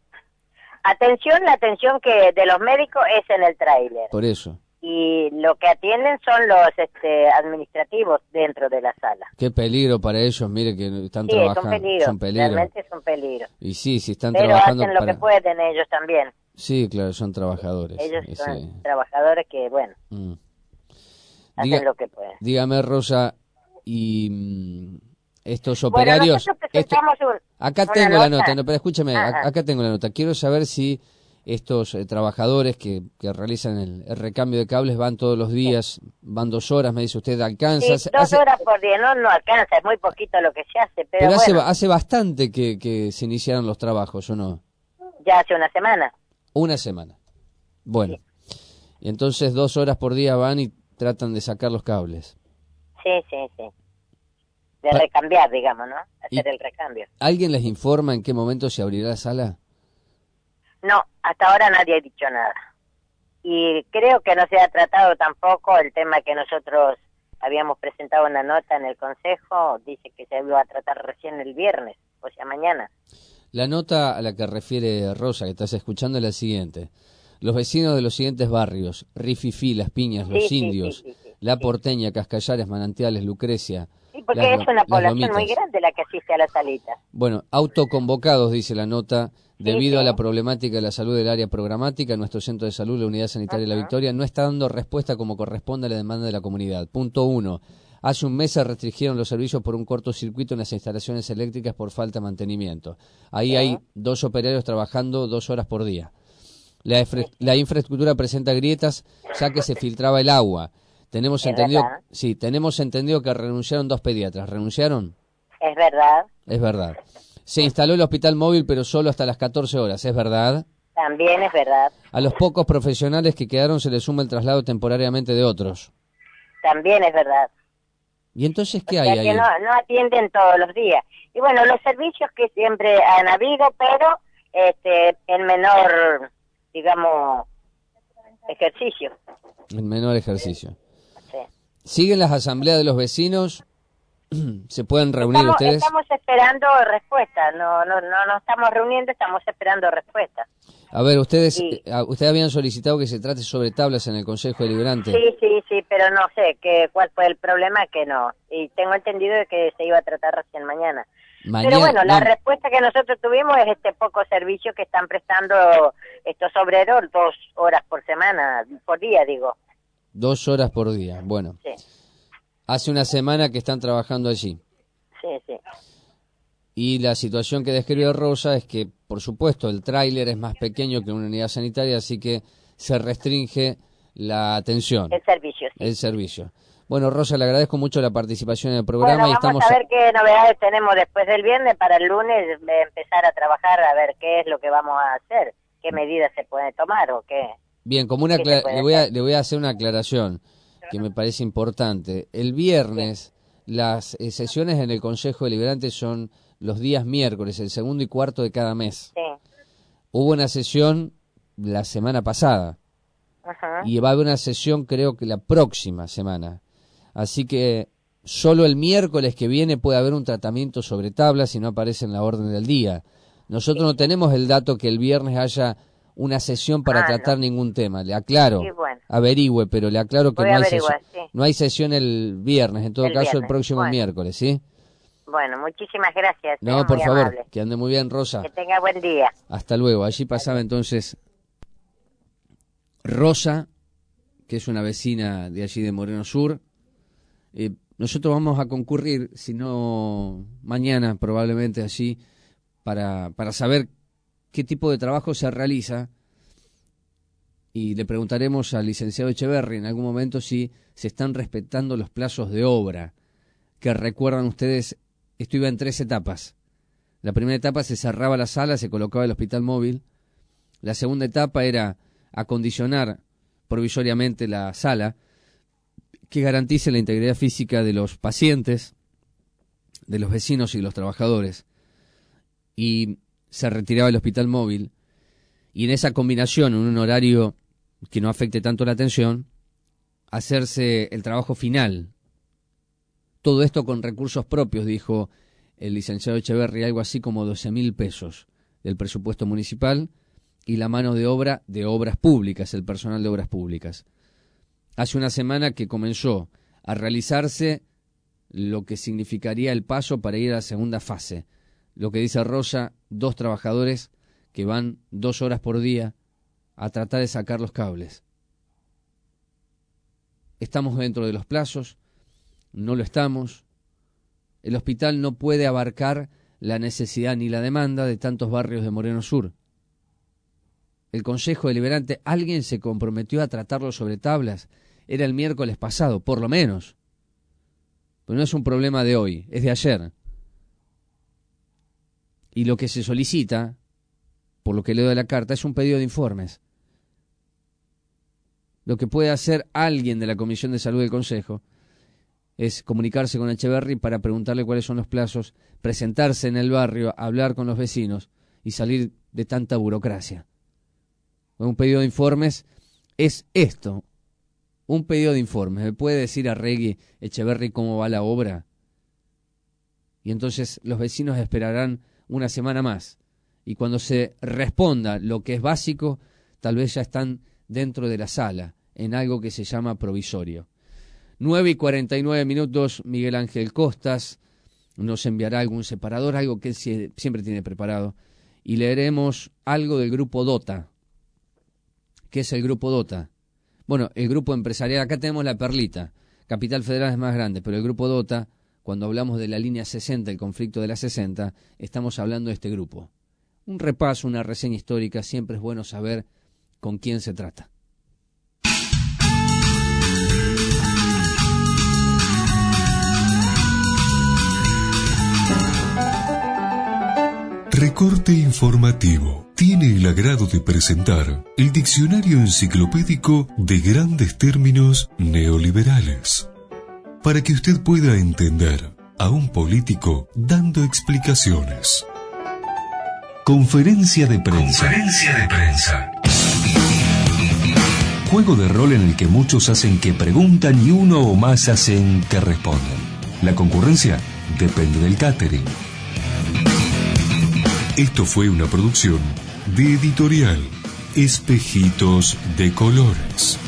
Atención, la atención que de los médicos es en el tráiler. por eso. Y lo que atienden son los este, administrativos dentro de la sala. Qué peligro para ellos, mire que están Sí, es un trabajando. peligro, Son peligro. realmente es un peligro. Y sí, si están Pero trabajando hacen lo para... que pueden ellos también. Sí, claro, son trabajadores. Ellos y son sí. trabajadores que, bueno, Mm. hacen Diga- lo que pueden. Dígame, Rosa, y mm, estos Bueno, operarios... nosotros esto- presentamos un- acá una tengo la nota. nota, no, pero escúchame, Ah, ac- ah. acá tengo la nota. Quiero saber si estos eh, trabajadores que, que realizan el, el recambio de cables van todos los días, van dos horas, me dice usted, ¿alcanza? Sí, Hace- dos hace- horas por día, no, no alcanza, es muy poquito lo que se hace, pero, pero hace, bueno, ba- hace bastante que, que se iniciaron los trabajos, ¿o no? ya hace una semana. Una semana. Bueno, y entonces dos horas por día van y tratan de sacar los cables. Sí, sí, sí. De Pa- recambiar, digamos, ¿no? Hacer Y- el recambio. ¿Alguien les informa en qué momento se abrirá la sala? No, hasta ahora nadie ha dicho nada. Y creo que no se ha tratado tampoco el tema que nosotros habíamos presentado una nota en el Consejo, dice que se iba a tratar recién el viernes, o sea, mañana. La nota a la que refiere Rosa, que estás escuchando, es la siguiente. Los vecinos de los siguientes barrios, Rififí, Las Piñas, Los Sí, sí, Indios, sí, sí, sí, La Porteña, Cascallares, Manantiales, Lucrecia. Sí, porque Las es Lo- una Las población muy Lomitas. grande la que asiste a la salita. Bueno, autoconvocados, dice la nota, debido sí. a la problemática de la salud del área programática, nuestro centro de salud, la Unidad Sanitaria de La Victoria, no está dando respuesta como corresponde a la demanda de la comunidad. Punto uno. Hace un mes se restringieron los servicios por un cortocircuito en las instalaciones eléctricas por falta de mantenimiento. Ahí Sí. hay dos operarios trabajando dos horas por día. La, infra- la infraestructura presenta grietas ya que se filtraba el agua. Tenemos Es entendido, verdad. sí, tenemos entendido que renunciaron dos pediatras. ¿Renunciaron? Es verdad, Es verdad. Se instaló el hospital móvil, pero solo hasta las catorce horas, ¿es verdad? también es verdad, A los pocos profesionales que quedaron se les suma el traslado temporariamente de otros. también es verdad. ¿Y entonces qué O hay sea ahí? que no, no atienden todos los días. Y bueno, los servicios que siempre han habido, pero este en menor, digamos, ejercicio. En menor ejercicio. Sí. ¿Siguen las asambleas de los vecinos? ¿Se pueden reunir Estamos, ustedes? estamos esperando respuesta, no, no, no nos estamos reuniendo, estamos esperando respuesta. A ver, ustedes Sí. eh, ustedes habían solicitado que se trate sobre tablas en el Consejo Deliberante. Sí, sí, sí, pero no sé que, cuál fue el problema, que no. Y tengo entendido de que se iba a tratar recién mañana. Mañana- Pero bueno, la no, respuesta que nosotros tuvimos es este poco servicio que están prestando estos obreros dos horas por semana, por día, digo. dos horas por día. Bueno, Sí, hace una semana que están trabajando allí. sí, sí. Y la situación que describe Rosa es que, por supuesto, el tráiler es más pequeño que una unidad sanitaria, así que se restringe la atención, El servicio, sí. el servicio. Bueno, Rosa, le agradezco mucho la participación en el programa Bueno, y vamos estamos... a ver qué novedades tenemos después del viernes para el lunes eh, empezar a trabajar a ver qué es lo que vamos a hacer, qué medidas se pueden tomar o qué. Bien, como una ¿Qué se acla- puede le voy a le voy a hacer una aclaración que me parece importante. El viernes las eh, sesiones en el Consejo Deliberante son los días miércoles, el segundo y cuarto de cada mes. Sí. Hubo una sesión la semana pasada Ajá. y va a haber una sesión creo que la próxima semana. Así que solo el miércoles que viene puede haber un tratamiento sobre tablas si no aparece en la orden del día. Nosotros no tenemos el dato que el viernes haya una sesión para Ah, tratar no. ningún tema. Le aclaro, Sí, bueno. averigüe, pero le aclaro que Voy no a hay, averiguar, sesión, sí. no hay sesión el viernes, en todo El caso el viernes, próximo bueno. miércoles, ¿sí? Bueno, muchísimas gracias. No, es por muy favor, amable. que ande muy bien, Rosa. Que tenga buen día. Hasta luego. Allí pasaba entonces Rosa, que es una vecina de allí de Moreno Sur. Eh, nosotros vamos a concurrir, si no mañana probablemente allí, para, para saber qué tipo de trabajo se realiza. Y le preguntaremos al licenciado Echeverri en algún momento si se están respetando los plazos de obra. Que recuerdan ustedes, esto iba en tres etapas. La primera etapa se cerraba la sala, se colocaba el hospital móvil. La segunda etapa era acondicionar provisoriamente la sala, que garantice la integridad física de los pacientes, de los vecinos y de los trabajadores. Y se retiraba el hospital móvil. Y en esa combinación, en un horario que no afecte tanto la atención, hacerse el trabajo final. Todo esto con recursos propios, dijo el licenciado Echeverri, algo así como doce mil pesos del presupuesto municipal y la mano de obra de obras públicas, el personal de obras públicas. Hace una semana que comenzó a realizarse lo que significaría el paso para ir a la segunda fase. Lo que dice Rosa, dos trabajadores que van dos horas por día a tratar de sacar los cables. Estamos dentro de los plazos. No lo estamos. El hospital no puede abarcar la necesidad ni la demanda de tantos barrios de Moreno Sur. El Consejo Deliberante, alguien se comprometió a tratarlo sobre tablas. Era el miércoles pasado, por lo menos. Pero no es un problema de hoy, es de ayer. Y lo que se solicita, por lo que leo de la carta, es un pedido de informes. Lo que puede hacer alguien de la Comisión de Salud del Consejo es comunicarse con Echeverri para preguntarle cuáles son los plazos, presentarse en el barrio, hablar con los vecinos y salir de tanta burocracia. Un pedido de informes es esto, un pedido de informes. ¿Me puede decir Arregui, Echeverri, cómo va la obra? Y entonces los vecinos esperarán una semana más. Y cuando se responda lo que es básico, tal vez ya están dentro de la sala, en algo que se llama provisorio. nueve y cuarenta y nueve minutos, Miguel Ángel Costas nos enviará algún separador, algo que él siempre tiene preparado. Y leeremos algo del Grupo Dota. ¿Qué es el Grupo Dota? Bueno, el grupo empresarial, acá tenemos la Perlita, Capital Federal es más grande, pero el Grupo Dota, cuando hablamos de la línea sesenta, el conflicto de la sesenta, estamos hablando de este grupo. Un repaso, una reseña histórica, siempre es bueno saber con quién se trata. Recorte informativo. Tiene el agrado de presentar el diccionario enciclopédico de grandes términos neoliberales, para que usted pueda entender a un político dando explicaciones. Conferencia de prensa. Conferencia de prensa. Juego de rol en el que muchos hacen que preguntan y uno o más hacen que responden. La concurrencia depende del catering. Esto fue una producción de Editorial Espejitos de Colores.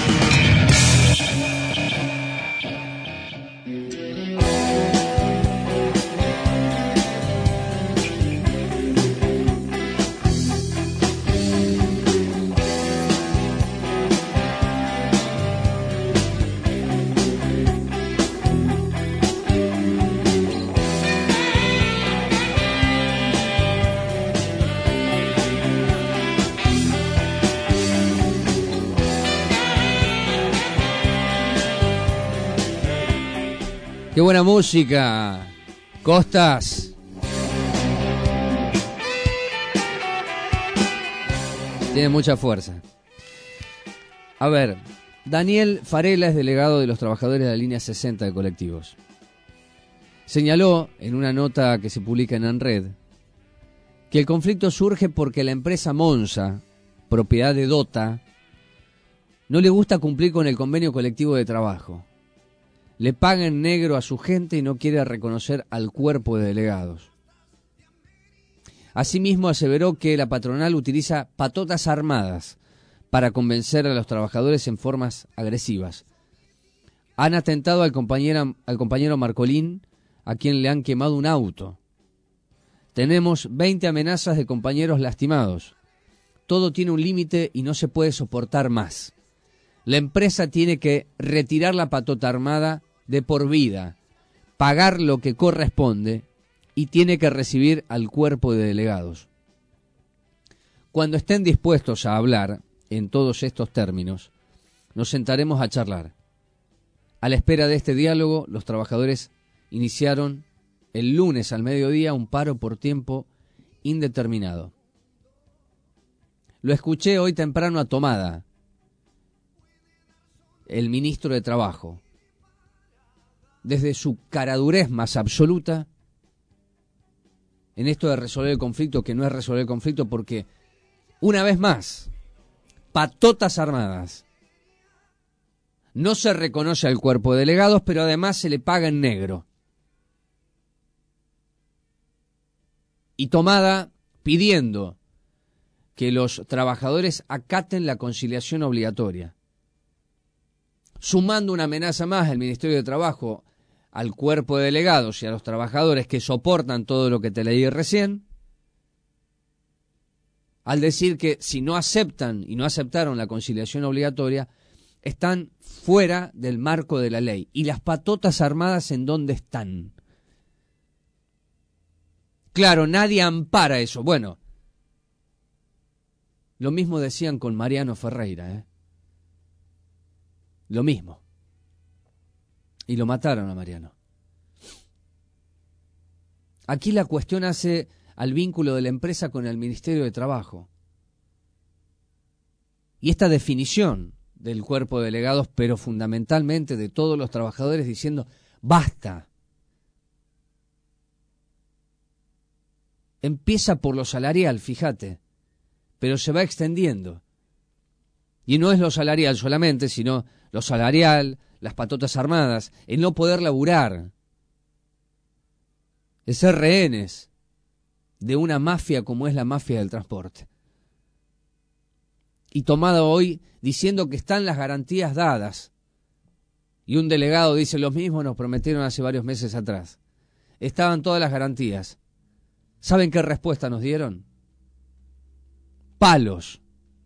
¡Qué buena música! Costas. Tiene mucha fuerza. A ver, Daniel Farela es delegado de los trabajadores de la línea sesenta de colectivos. Señaló, en una nota que se publica en ANRED, que el conflicto surge porque la empresa Monza, propiedad de Dota, no le gusta cumplir con el convenio colectivo de trabajo. Le paga en negro a su gente y no quiere reconocer al cuerpo de delegados. Asimismo, aseveró que la patronal utiliza patotas armadas para convencer a los trabajadores en formas agresivas. Han atentado al compañero, al compañero Marcolín, a quien le han quemado un auto. Tenemos veinte amenazas de compañeros lastimados. Todo tiene un límite y no se puede soportar más. La empresa tiene que retirar la patota armada de por vida, pagar lo que corresponde y tiene que recibir al cuerpo de delegados. Cuando estén dispuestos a hablar en todos estos términos, nos sentaremos a charlar. A la espera de este diálogo, los trabajadores iniciaron el lunes al mediodía un paro por tiempo indeterminado. Lo escuché hoy temprano a Tomada, el ministro de Trabajo, desde su caradurez más absoluta en esto de resolver el conflicto, que no es resolver el conflicto porque, una vez más, patotas armadas. No se reconoce al cuerpo de delegados, pero además se le paga en negro. Y Tomada pidiendo que los trabajadores acaten la conciliación obligatoria. Sumando una amenaza más al Ministerio de Trabajo al cuerpo de delegados y a los trabajadores que soportan todo lo que te leí recién, al decir que si no aceptan y no aceptaron la conciliación obligatoria, están fuera del marco de la ley. ¿Y las patotas armadas en dónde están? Claro, nadie ampara eso. Bueno, lo mismo decían con Mariano Ferreira, ¿eh? Lo mismo. Y lo mataron a Mariano. Aquí la cuestión hace al vínculo de la empresa con el Ministerio de Trabajo. Y esta definición del cuerpo de delegados, pero fundamentalmente de todos los trabajadores diciendo, basta. Empieza por lo salarial, fíjate, pero se va extendiendo. Y no es lo salarial solamente, sino lo salarial, las patotas armadas, el no poder laburar, el ser rehenes de una mafia como es la mafia del transporte. Y Tomada hoy diciendo que están las garantías dadas. Y un delegado dice, los mismos nos prometieron hace varios meses atrás. Estaban todas las garantías. ¿Saben qué respuesta nos dieron? Palos.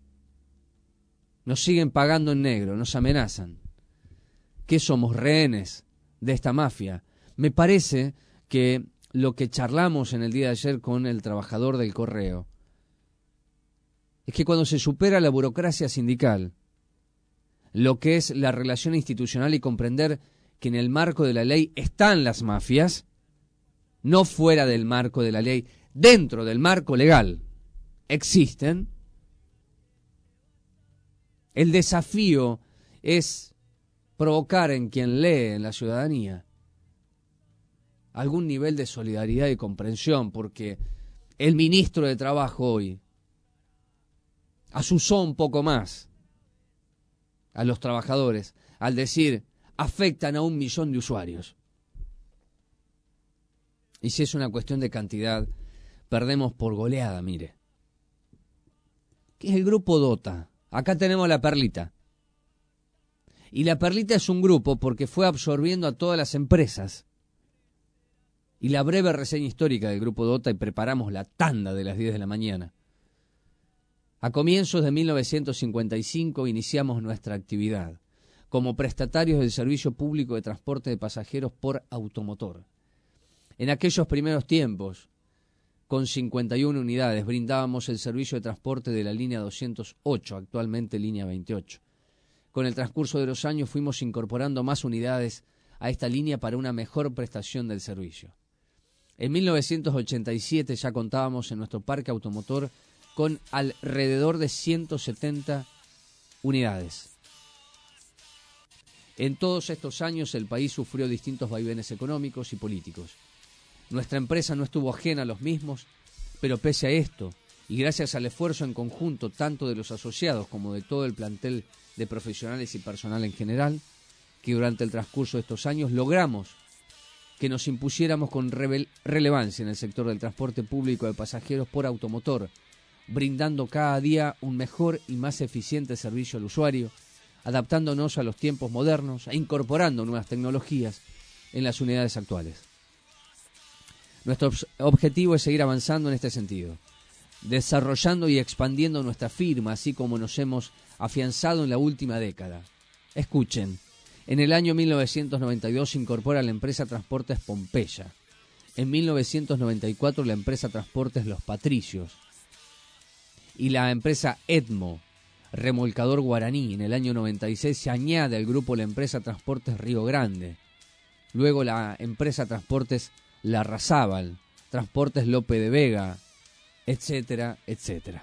Nos siguen pagando en negro, nos amenazan. ¿Qué somos, rehenes de esta mafia? Me parece que lo que charlamos en el día de ayer con el trabajador del correo es que cuando se supera la burocracia sindical, lo que es la relación institucional y comprender que en el marco de la ley están las mafias, no fuera del marco de la ley, dentro del marco legal, existen. El desafío es provocar en quien lee, en la ciudadanía, algún nivel de solidaridad y comprensión, porque el ministro de Trabajo hoy asusó un poco más a los trabajadores al decir, afectan a un millón de usuarios. Y si es una cuestión de cantidad, perdemos por goleada, mire. ¿Qué es el grupo Dota? Acá tenemos la Perlita. Y la Perlita es un grupo porque fue absorbiendo a todas las empresas. Y la breve reseña histórica del grupo Dota, y preparamos la tanda de las diez de la mañana. A comienzos de mil novecientos cincuenta y cinco iniciamos nuestra actividad como prestatarios del servicio público de transporte de pasajeros por automotor. En aquellos primeros tiempos, con cincuenta y una unidades, brindábamos el servicio de transporte de la línea doscientos ocho, actualmente línea veintiocho. Con el transcurso de los años fuimos incorporando más unidades a esta línea para una mejor prestación del servicio. En mil novecientos ochenta y siete ya contábamos en nuestro parque automotor con alrededor de ciento setenta unidades. En todos estos años el país sufrió distintos vaivenes económicos y políticos. Nuestra empresa no estuvo ajena a los mismos, pero pese a esto, y gracias al esfuerzo en conjunto tanto de los asociados como de todo el plantel de profesionales y personal en general, que durante el transcurso de estos años logramos que nos impusiéramos con revel- relevancia en el sector del transporte público de pasajeros por automotor, brindando cada día un mejor y más eficiente servicio al usuario, adaptándonos a los tiempos modernos e incorporando nuevas tecnologías en las unidades actuales. Nuestro objetivo es seguir avanzando en este sentido, desarrollando y expandiendo nuestra firma, así como nos hemos afianzado en la última década. Escuchen, en el año mil novecientos noventa y dos se incorpora la empresa Transportes Pompeya. En mil novecientos noventa y cuatro la empresa Transportes Los Patricios. Y la empresa Edmo, remolcador Guaraní. En el año noventa y seis se añade al grupo la empresa Transportes Río Grande. Luego la empresa Transportes Larrazábal, Transportes Lope de Vega, etcétera, etcétera.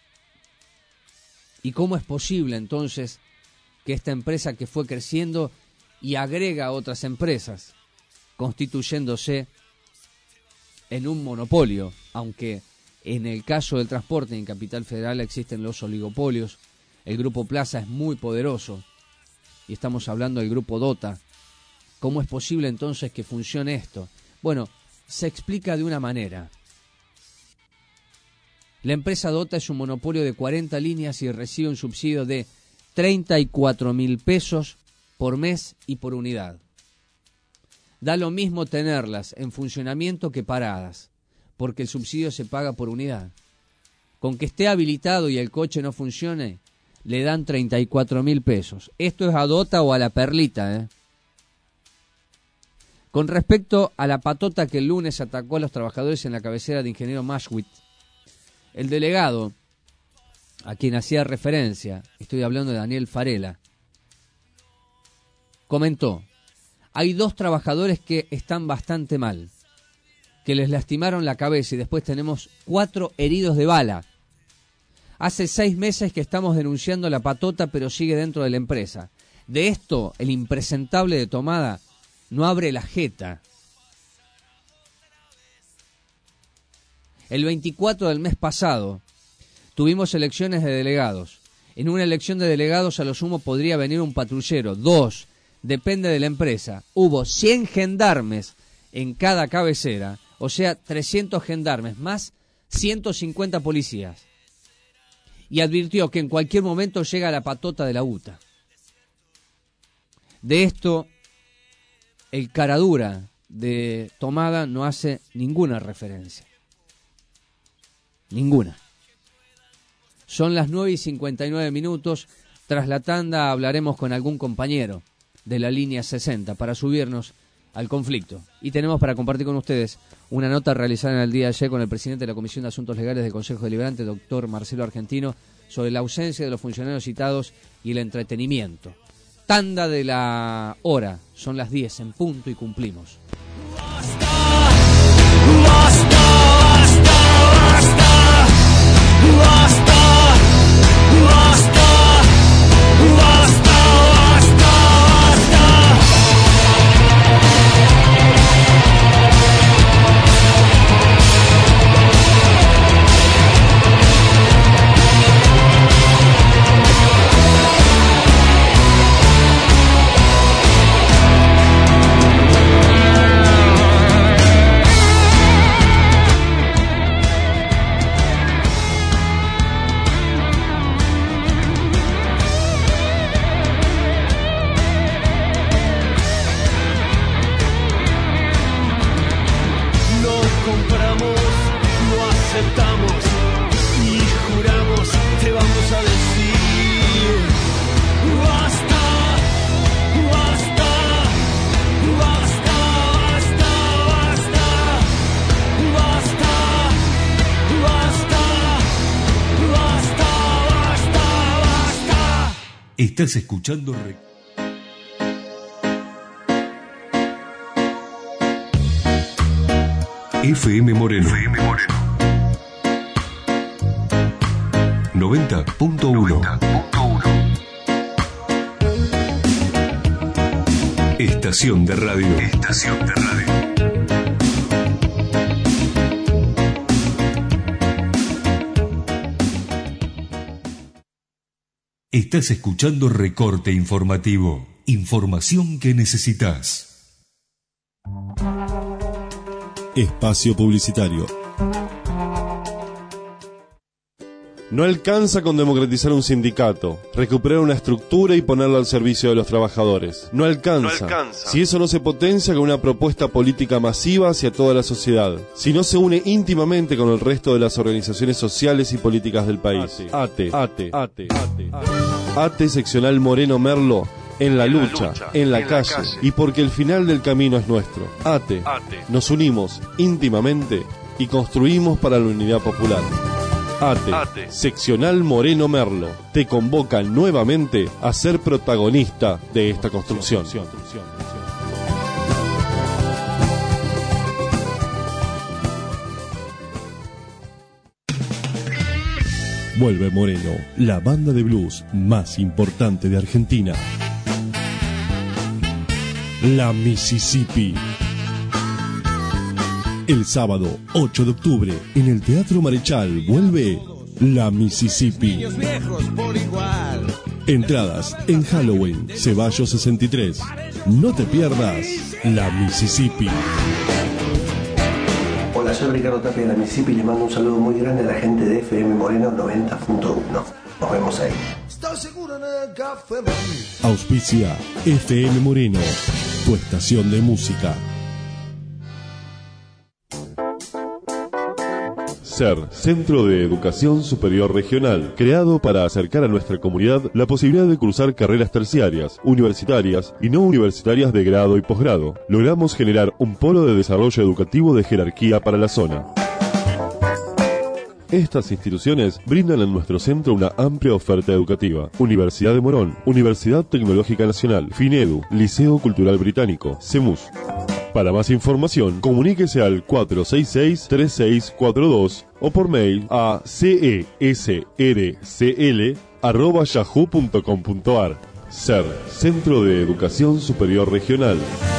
¿Y cómo es posible entonces que esta empresa que fue creciendo y agrega a otras empresas, constituyéndose en un monopolio, aunque en el caso del transporte en Capital Federal existen los oligopolios? El Grupo Plaza es muy poderoso y estamos hablando del Grupo Dota. ¿Cómo es posible entonces que funcione esto? Bueno, se explica de una manera. La empresa Dota es un monopolio de cuarenta líneas y recibe un subsidio de treinta y cuatro mil pesos por mes y por unidad. Da lo mismo tenerlas en funcionamiento que paradas, porque el subsidio se paga por unidad. Con que esté habilitado y el coche no funcione, le dan treinta y cuatro mil pesos. Esto es a Dota o a la Perlita, ¿eh? Con respecto a la patota que el lunes atacó a los trabajadores en la cabecera de Ingeniero Maschwitz, el delegado, a quien hacía referencia, estoy hablando de Daniel Farela, comentó: hay dos trabajadores que están bastante mal, que les lastimaron la cabeza y después tenemos cuatro heridos de bala. Hace seis meses que estamos denunciando la patota, pero sigue dentro de la empresa. De esto, el impresentable de Tomada no abre la jeta. El veinticuatro del mes pasado tuvimos elecciones de delegados. En una elección de delegados a lo sumo podría venir un patrullero. Dos, depende de la empresa. Hubo cien gendarmes en cada cabecera, o sea, trescientos gendarmes más ciento cincuenta policías. Y advirtió que en cualquier momento llega la patota de la U T A. De esto, el caradura de Tomada no hace ninguna referencia. Ninguna. Son las nueve y cincuenta y nueve minutos. Tras la tanda hablaremos con algún compañero de la línea sesenta para subirnos al conflicto. Y tenemos para compartir con ustedes una nota realizada en el día de ayer con el presidente de la Comisión de Asuntos Legales del Consejo Deliberante, doctor Marcelo Argentino, sobre la ausencia de los funcionarios citados y el entretenimiento. Tanda de la hora, son las diez en punto y cumplimos. Estás escuchando Re... F M Moreno. F M Moreno. noventa punto uno. Estación de radio. Estación de radio. Estás escuchando Recorte Informativo. Información que necesitas. Espacio publicitario. No alcanza con democratizar un sindicato, recuperar una estructura y ponerla al servicio de los trabajadores. No alcanza, No alcanza. si eso no se potencia con una propuesta política masiva hacia toda la sociedad, si no se une íntimamente con el resto de las organizaciones sociales y políticas del país. ATE, ATE, ATE, ATE, ATE seccional Moreno Merlo, en la lucha, en la calle, y porque el final del camino es nuestro. ATE, nos unimos íntimamente y construimos para la unidad popular. ATE, ATE, seccional Moreno Merlo, te convoca nuevamente a ser protagonista de esta construcción. Vuelve Moreno, la banda de blues más importante de Argentina. La Mississippi. El sábado ocho de octubre, en el Teatro Marechal, vuelve La Mississippi. Entradas en Halloween, Ceballos sesenta y tres. No te pierdas La Mississippi. Hola, soy Ricardo Tapia de La Mississippi y les mando un saludo muy grande a la gente de F M Moreno noventa punto uno. Nos vemos ahí. Auspicia F M Moreno, tu estación de música. SER, Centro de Educación Superior Regional, creado para acercar a nuestra comunidad la posibilidad de cursar carreras terciarias, universitarias y no universitarias de grado y posgrado. Logramos generar un polo de desarrollo educativo de jerarquía para la zona. Estas instituciones brindan en nuestro centro una amplia oferta educativa. Universidad de Morón, Universidad Tecnológica Nacional, FINEDU, Liceo Cultural Británico, CEMUS. Para más información, comuníquese al cuatro seis seis, tres seis cuatro dos o por mail a cesrcl arroba yahoo punto com punto ar. SER, Centro de Educación Superior Regional.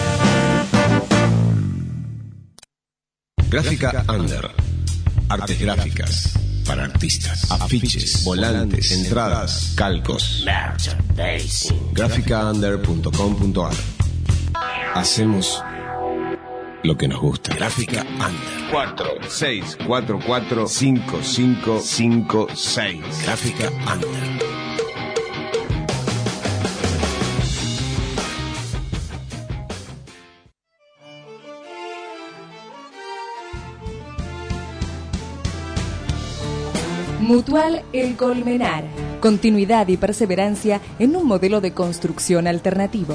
Gráfica Under. Artes gráficas para artistas. Afiches, volantes, entradas, calcos. gráfica under punto com punto ar. Hacemos lo que nos gusta. Gráfica Under. cuatro seis cuatro cuatro cinco cinco cinco seis. Gráfica Under. Mutual El Colmenar. Continuidad y perseverancia en un modelo de construcción alternativo.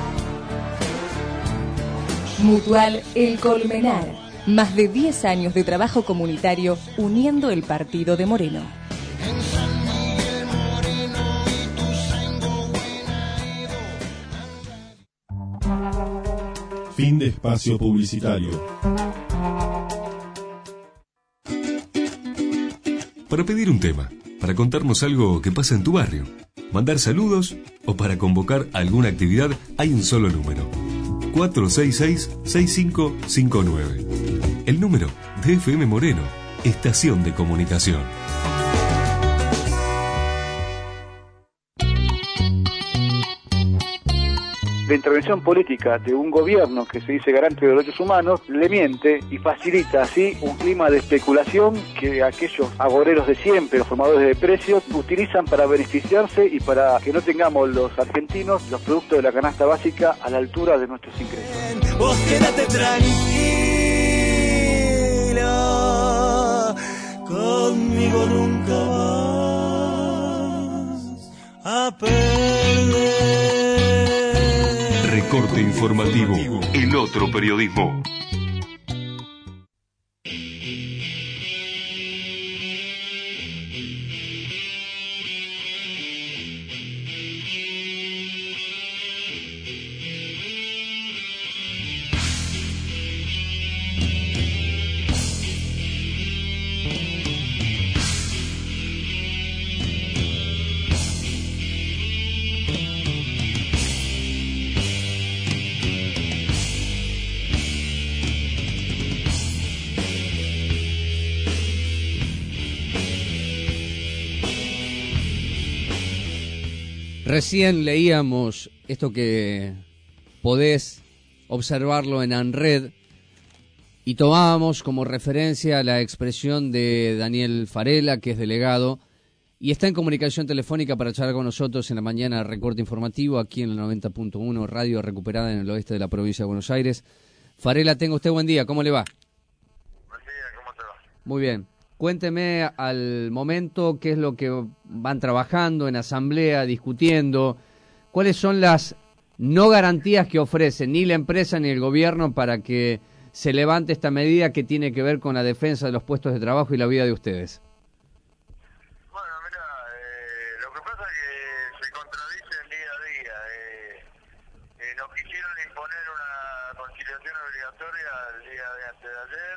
Mutual El Colmenar. Más de diez años de trabajo comunitario uniendo el partido de Moreno. Fin de espacio publicitario. Para pedir un tema, para contarnos algo que pasa en tu barrio, mandar saludos o para convocar alguna actividad, hay un solo número. cuatro seis seis, seis cinco cinco nueve. El número de F M Moreno, estación de comunicación. La intervención política de un gobierno que se dice garante de los derechos humanos le miente y facilita así un clima de especulación que aquellos agoreros de siempre, los formadores de precios, utilizan para beneficiarse y para que no tengamos los argentinos los productos de la canasta básica a la altura de nuestros ingresos. Vos quédate tranquilo, conmigo nunca vas a perder. Recorte informativo, el otro periodismo. Recién leíamos esto que podés observarlo en ANRED y tomábamos como referencia la expresión de Daniel Farela, que es delegado Y está en comunicación telefónica para charlar con nosotros en la mañana Recorte Informativo, aquí en el noventa punto uno, radio recuperada en el oeste de la provincia de Buenos Aires. Farela, tenga usted buen día, ¿cómo le va? Buen día, ¿cómo te va? Muy bien. Cuénteme al momento qué es lo que van trabajando en asamblea, discutiendo, cuáles son las no garantías que ofrecen ni la empresa ni el gobierno para que se levante esta medida que tiene que ver con la defensa de los puestos de trabajo y la vida de ustedes. Bueno, mira, eh, lo que pasa es que se contradicen día a día. Eh, eh, nos quisieron imponer una conciliación obligatoria el día de antes de ayer,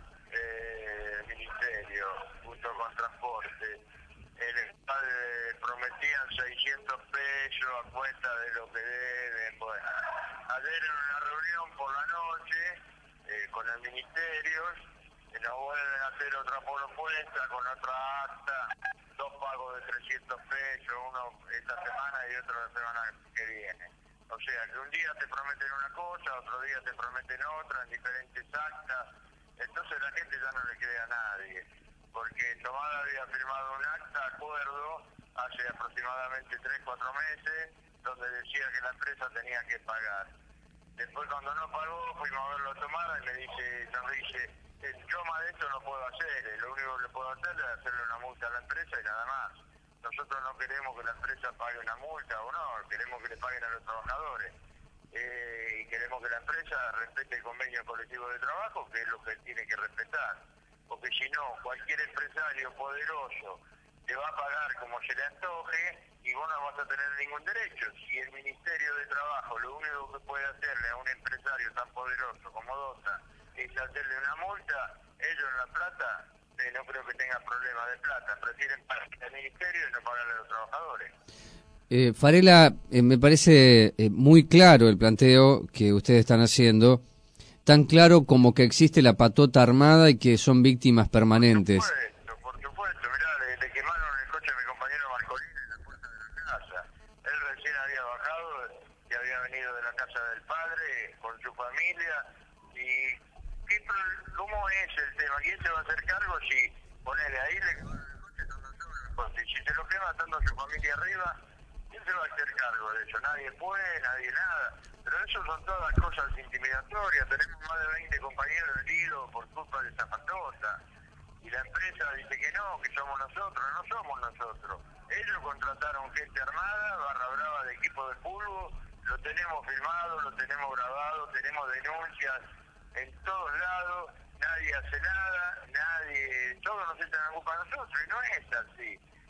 eh, el Ministerio, junto con Transporte. El Estado eh, prometían seiscientos pesos a cuenta de lo que deben. Bueno, ayer en una reunión por la noche eh, con el Ministerio, eh, nos vuelven a hacer otra propuesta con otra acta, dos pagos de trescientos pesos, uno esta semana y otro la semana que viene. O sea, que un día te prometen una cosa, otro día te prometen otra, en diferentes actas. Entonces la gente ya no le cree a nadie, porque Tomada había firmado un acta, acuerdo, hace aproximadamente tres, cuatro meses, donde decía que la empresa tenía que pagar. Después cuando no pagó, fuimos a verlo a Tomada y me dice, nos dice, eh, yo más de esto no puedo hacer, eh, lo único que le puedo hacer es hacerle una multa a la empresa y nada más. Nosotros no queremos que la empresa pague una multa o no, queremos que le paguen a los trabajadores. Eh, y queremos que la empresa respete el convenio colectivo de trabajo, que es lo que tiene que respetar. Porque si no, cualquier empresario poderoso te va a pagar como se le antoje y vos no vas a tener ningún derecho. Si el Ministerio de Trabajo lo único que puede hacerle a un empresario tan poderoso como Dota es hacerle una multa, ellos en La Plata eh, no creo que tengan problema de plata, prefieren pagar al Ministerio y no pagarle a los trabajadores. Eh, Farela, eh, me parece eh, muy claro el planteo que ustedes están haciendo, tan claro como que existe la patota armada y que son víctimas permanentes. Por supuesto, por supuesto. Mirá, le, le quemaron el coche a mi compañero Marcolini en la puerta de la casa. Él recién había bajado y había venido de la casa del padre con su familia. ¿Y qué, cómo es el tema? ¿Quién se va a hacer cargo si ponele ahí le quemaron el coche estando solo en el coche? Si se lo quema estando su familia arriba, ¿quién se va a hacer cargo de eso? Nadie puede, nadie nada. Pero eso son todas cosas intimidatorias. Tenemos más de veinte compañeros heridos por culpa de esta patota. Y la empresa dice que no, que somos nosotros. No somos nosotros. Ellos contrataron gente armada, barra brava de equipo de fútbol. Lo tenemos firmado, lo tenemos grabado, tenemos denuncias en todos lados. Nadie hace nada, nadie... Todos nos echan la culpa a nosotros y no es así.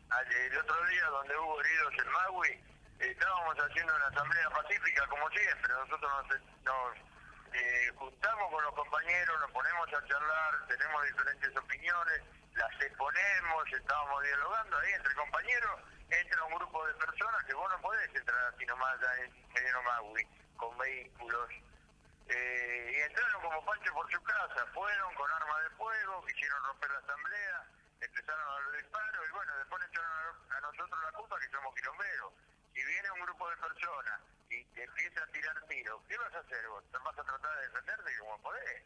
El otro día, donde hubo heridos en Magui, estábamos haciendo una asamblea pacífica como siempre. Nosotros nos, nos eh, juntamos con los compañeros, nos ponemos a charlar, tenemos diferentes opiniones, las exponemos, estábamos dialogando ahí entre compañeros. Entra un grupo de personas que vos no podés entrar así nomás en Mediano Magui con vehículos. Eh, y entraron como pancho por su casa, fueron con armas de fuego, quisieron romper la asamblea, empezaron a los disparos y bueno, después le echaron a nosotros la culpa que somos quilomberos. Si viene un grupo de personas y te empieza a tirar tiros, ¿qué vas a hacer vos? ¿Te vas a tratar de defenderte como podés?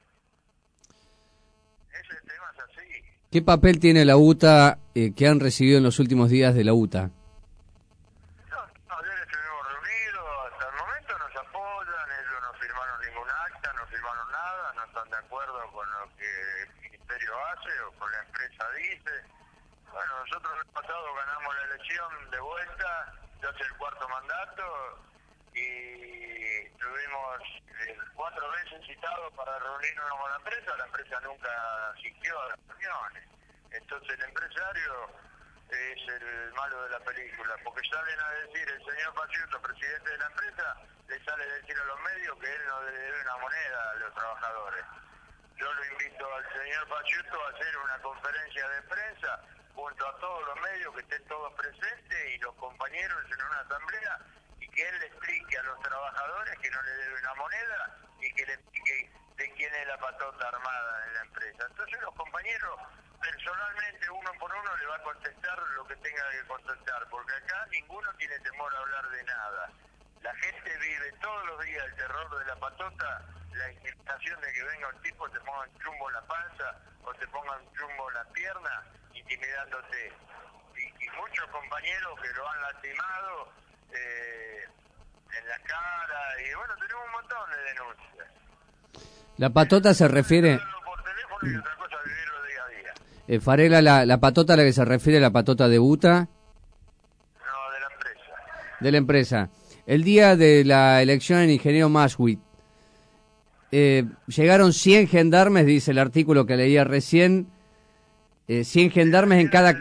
Ese tema es así. ¿Qué papel tiene la U T A eh, que han recibido en los últimos días de la U T A? No, ayer estuvimos reunidos, hasta el momento nos apoyan, ellos no firmaron ningún acta, no firmaron nada, no están de acuerdo con lo que el Ministerio hace o con la empresa dice. Bueno, nosotros el pasado ganamos la elección de vuelta, ya es el cuarto mandato y tuvimos eh, cuatro veces citados para reunirnos con la empresa, la empresa nunca asistió a las reuniones. Entonces el empresario es el malo de la película, porque salen a decir el señor Pachuto, presidente de la empresa, le sale a decir a los medios que él no le debe una moneda a los trabajadores. Yo lo invito al señor Pachuto a hacer una conferencia de prensa junto a todos los medios, que estén todos presentes y los compañeros en una asamblea, y que él le explique a los trabajadores que no le debe una moneda y que le explique de quién es la patota armada en la empresa. Entonces los compañeros personalmente uno por uno le va a contestar lo que tenga que contestar, porque acá ninguno tiene temor a hablar de nada. La gente vive todos los días el terror de la patota, la intimidación de que venga un tipo, te ponga un chumbo en la panza o te ponga un chumbo en la pierna, intimidándote. Y, y muchos compañeros que lo han lastimado eh, en la cara, y bueno, tenemos un montón de denuncias. La patota se refiere... Eh, Farela, la, la patota a la que se refiere, la patota de Buta. No, de la empresa. De la empresa. El día de la elección en Ingeniero Maswit, eh, llegaron cien gendarmes, dice el artículo que leía recién, eh, cien gendarmes en cada...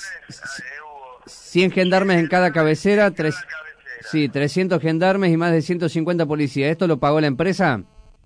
cien gendarmes en cada cabecera, tres, sí, trescientos gendarmes y más de ciento cincuenta policías. ¿Esto lo pagó la empresa?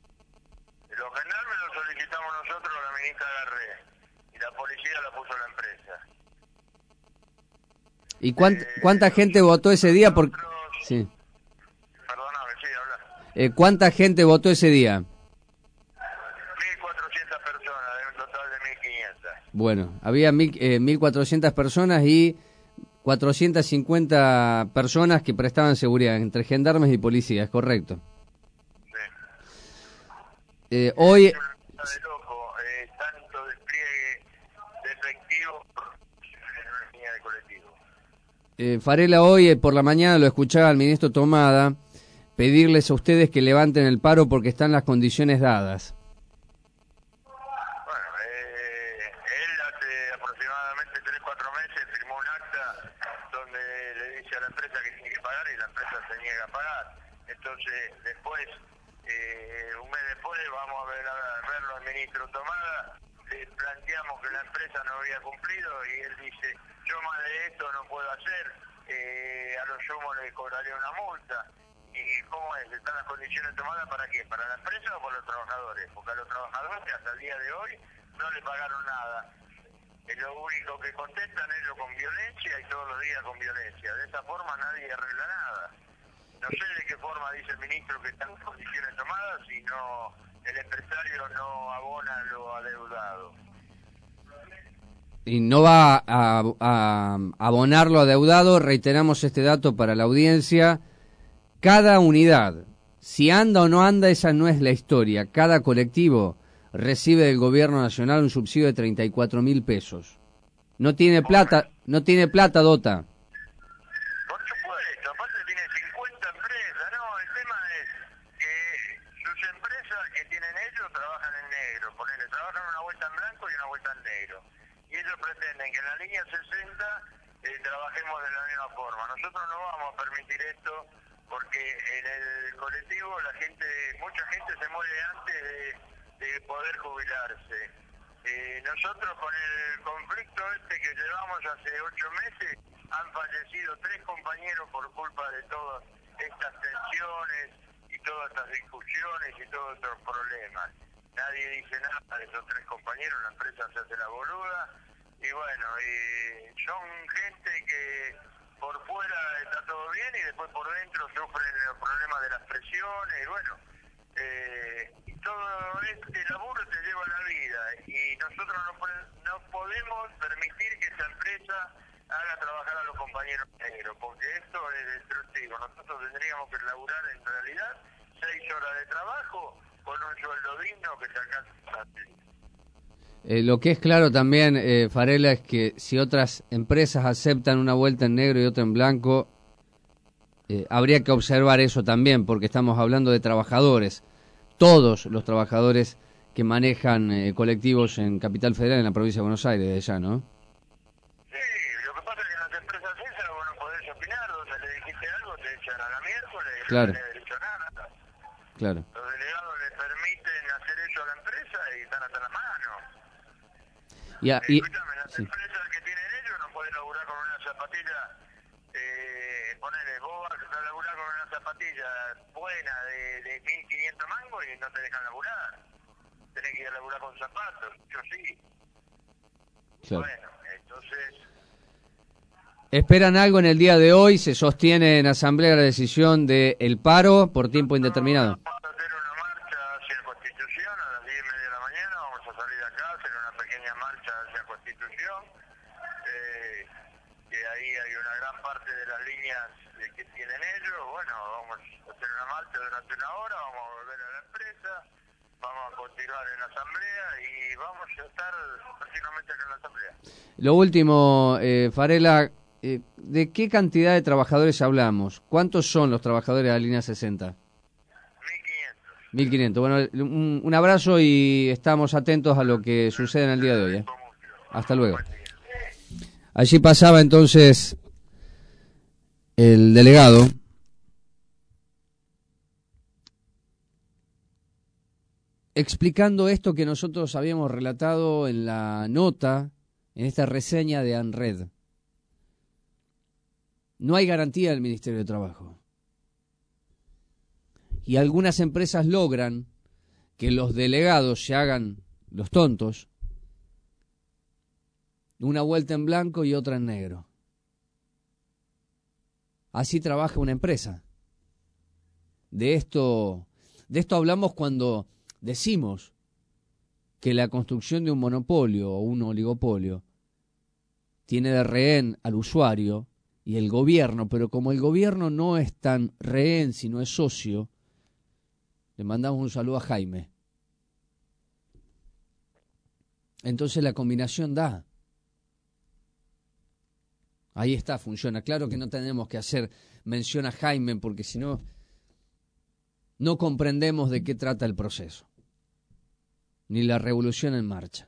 ¿Y cuánt, eh, cuánta gente votó ese día? Por... Sí. Perdóname, sí, habla. Eh, ¿Cuánta gente votó ese día? mil cuatrocientas personas, de un total de mil quinientas. Bueno, había mil, eh, mil cuatrocientas personas y cuatrocientas cincuenta personas que prestaban seguridad, entre gendarmes y policías, ¿correcto? Sí. Eh, hoy... De loco, eh, tanto despliegue de efectivo en una línea de colectivo. Eh, Farela, hoy eh, por la mañana lo escuchaba al ministro Tomada pedirles a ustedes que levanten el paro porque están las condiciones dadas. Bueno, eh, él hace aproximadamente tres cuatro meses firmó un acta donde le dice a la empresa que tiene que pagar y la empresa se niega a pagar. Entonces, después, eh, un mes después, vamos a, ver, a verlo al ministro Tomada, le planteamos que la empresa no había cumplido y él dice, yo más de esto no puedo hacer, eh, a los sumo le cobraré una multa. ¿Y cómo es? ¿Están las condiciones tomadas para qué? ¿Para la empresa o para los trabajadores? Porque a los trabajadores hasta el día de hoy no le pagaron nada. Es lo único que contestan ellos con violencia y todos los días con violencia. De esa forma nadie arregla nada. No sé de qué forma dice el ministro que están las condiciones tomadas si no, el empresario no abona lo adeudado. Y no va a, a abonar lo adeudado, reiteramos este dato para la audiencia. Cada unidad, si anda o no anda, esa no es la historia. Cada colectivo recibe del gobierno nacional un subsidio de treinta y cuatro mil pesos. No tiene plata, no tiene plata, Dota. Por supuesto, aparte tiene cincuenta empresas, no, el tema es que sus empresas que tienen ellos trabajan en negro, ponele, trabajan una vuelta en blanco y una vuelta en negro. Y ellos pretenden que en la línea sesenta eh, trabajemos de la misma forma. Nosotros no vamos a permitir esto porque en el colectivo la gente, mucha gente se muere antes de, de poder jubilarse. Eh, nosotros con el conflicto este que llevamos hace ocho meses han fallecido tres compañeros por culpa de todas estas tensiones y todas estas discusiones y todos estos problemas. Nadie dice nada de esos tres compañeros, la empresa se hace la boluda y bueno, y son gente que por fuera está todo bien y después por dentro sufren los problemas de las presiones y bueno, eh, todo este laburo te lleva a la vida y nosotros no, no podemos permitir que esa empresa haga trabajar a los compañeros negros porque esto es destructivo. Nosotros tendríamos que laburar en realidad seis horas de trabajo con un sueldo digno que se alcance a hacer. Eh, lo que es claro también, eh, Farela, es que si otras empresas aceptan una vuelta en negro y otra en blanco, eh, habría que observar eso también, porque estamos hablando de trabajadores, todos los trabajadores que manejan eh, colectivos en Capital Federal, en la provincia de Buenos Aires, de allá, ¿no? Sí, lo que pasa es que en las empresas esas vos no podés opinar, donde le dijiste algo te echan a la miércoles y claro. no tenés derecho a nada. Claro. Los delegados les permiten hacer eso a la empresa y están hasta las manos. Y, a, y Escúchame, las sí. empresas que tienen ellos no pueden laburar con una zapatilla, eh, ponele, vos vas a laburar con una zapatilla buena de, de mil quinientos mangos y no te dejan laburar. Tenés que ir a laburar con zapatos, yo sí. Claro. Bueno, entonces... ¿Esperan algo en el día de hoy? ¿Se sostiene en asamblea la decisión del paro por tiempo indeterminado? Vamos a hacer una marcha hacia Constitución a las diez y media de la mañana, vamos a salir acá, hacer una pequeña marcha hacia Constitución, eh, que ahí hay una gran parte de las líneas que tienen ellos, bueno, vamos a hacer una marcha durante una hora, vamos a volver a la empresa, vamos a continuar en la asamblea y vamos a estar continuamente acá en la asamblea. Lo último, eh, Farela, eh, ¿de qué cantidad de trabajadores hablamos? ¿Cuántos son los trabajadores de la línea sesenta? mil quinientos. Bueno, un, un abrazo y estamos atentos a lo que sucede en el día de hoy. ¿eh? Hasta luego. Allí pasaba entonces el delegado explicando esto que nosotros habíamos relatado en la nota, en esta reseña de ANRED. No hay garantía del Ministerio de Trabajo. Y algunas empresas logran que los delegados se hagan los tontos, una vuelta en blanco y otra en negro. Así trabaja una empresa. De esto, de esto hablamos cuando decimos que la construcción de un monopolio o un oligopolio tiene de rehén al usuario y el gobierno, pero como el gobierno no es tan rehén, sino es socio, le mandamos un saludo a Jaime. Entonces la combinación da. Ahí está, funciona. Claro que no tenemos que hacer mención a Jaime porque si no, no comprendemos de qué trata el proceso. Ni la revolución en marcha.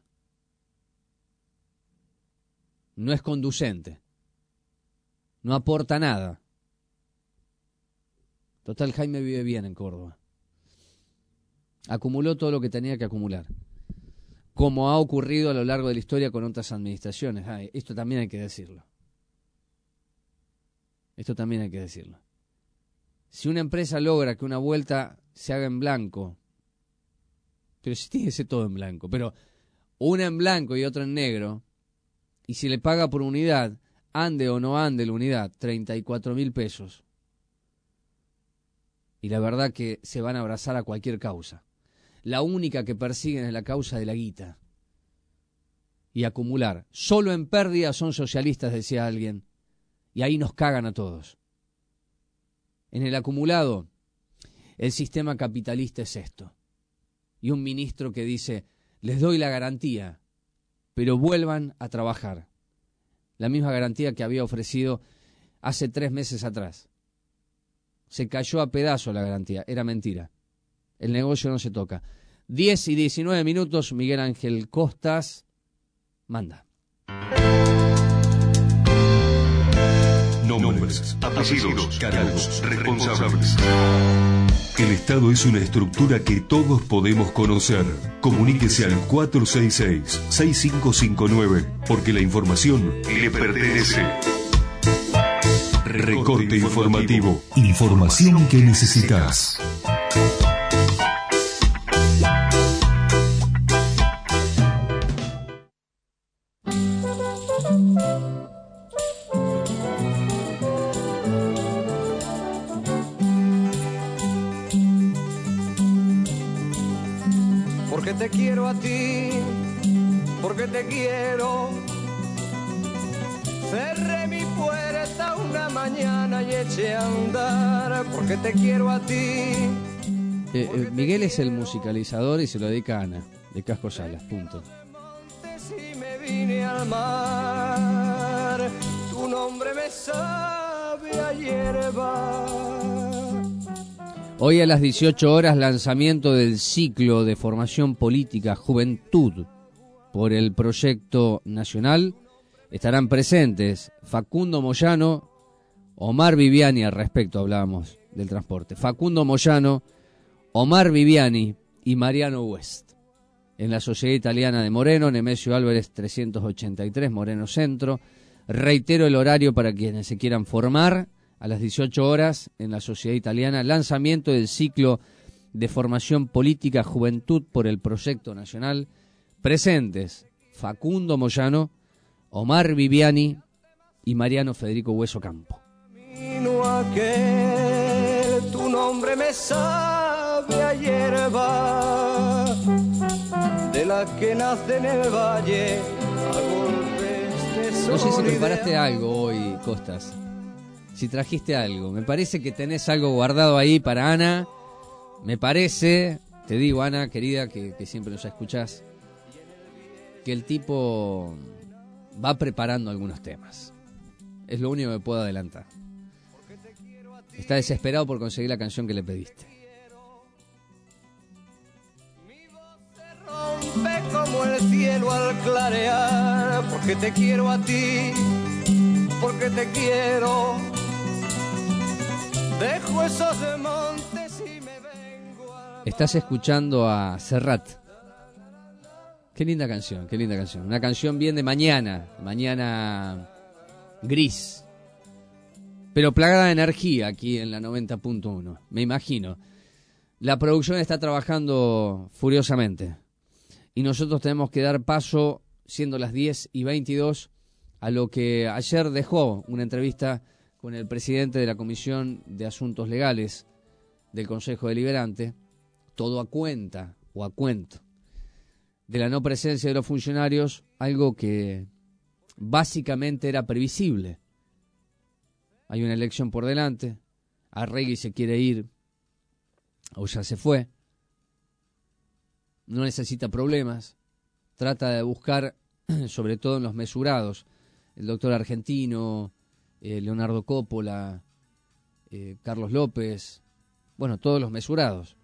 No es conducente. No aporta nada. Total, Jaime vive bien en Córdoba. Acumuló todo lo que tenía que acumular. Como ha ocurrido a lo largo de la historia con otras administraciones. Ah, esto también hay que decirlo. Esto también hay que decirlo. Si una empresa logra que una vuelta se haga en blanco, pero si tiene que ser todo en blanco, pero una en blanco y otra en negro, y si le paga por unidad, ande o no ande la unidad, treinta y cuatro mil pesos. Y la verdad que se van a abrazar a cualquier causa. La única que persiguen es la causa de la guita. Y acumular. Solo en pérdida son socialistas, decía alguien. Y ahí nos cagan a todos. En el acumulado, el sistema capitalista es esto. Y un ministro que dice, les doy la garantía, pero vuelvan a trabajar. La misma garantía que había ofrecido hace tres meses atrás. Se cayó a pedazos la garantía, era mentira. El negocio no se toca. diez y diecinueve minutos, Miguel Ángel Costas manda. Nombres, apellidos, cargos, responsables. El Estado es una estructura que todos podemos conocer. Comuníquese al cuatro seis seis, seis cinco cinco nueve, porque la información le pertenece. Recorte informativo. Información que necesitas. Porque te quiero a ti, porque te quiero. Cerré mi puerta una mañana y eché a andar, porque te quiero a ti. Eh, eh, Miguel es el musicalizador y se lo dedica a Ana, de Casco Salas, punto. Si me vine al mar, tu nombre me sabe a hierba. Hoy a las dieciocho horas, lanzamiento del ciclo de formación política Juventud por el Proyecto Nacional. Estarán presentes Facundo Moyano, Omar Viviani, al respecto hablábamos del transporte. Facundo Moyano, Omar Viviani y Mariano West. En la Sociedad Italiana de Moreno, Nemesio Álvarez trescientos ochenta y tres, Moreno Centro. Reitero el horario para quienes se quieran formar. A las dieciocho horas, en la Sociedad Italiana, lanzamiento del ciclo de formación política Juventud por el Proyecto Nacional. Presentes Facundo Moyano, Omar Viviani y Mariano Federico Hueso Campo. Aquel, tu nombre me sabe a hierba, de la que nace en el valle a golpes de sol. No sé si preparaste algo hoy, Costas. Si trajiste algo. Me parece que tenés algo guardado ahí para Ana. Me parece, te digo, Ana, querida, que, que siempre nos escuchás, que el tipo va preparando algunos temas. Es lo único que puedo adelantar. Está desesperado por conseguir la canción que le pediste. Rompe como el cielo al clarear, porque te quiero a ti, porque te quiero. Dejo esos montes y me vengo a... Estás escuchando a Serrat. Qué linda canción, qué linda canción. Una canción bien de mañana, mañana gris, pero plagada de energía aquí en la noventa punto uno, me imagino. La producción está trabajando furiosamente y nosotros tenemos que dar paso, siendo las diez y veintidós, a lo que ayer dejó una entrevista con el presidente de la Comisión de Asuntos Legales del Consejo Deliberante, todo a cuenta o a cuento de la no presencia de los funcionarios, algo que básicamente era previsible. Hay una elección por delante, Arregui se quiere ir, o ya se fue, no necesita problemas, trata de buscar, sobre todo en los mesurados, el doctor Argentino, eh, Leonardo Coppola, eh, Carlos López, bueno, todos los mesurados.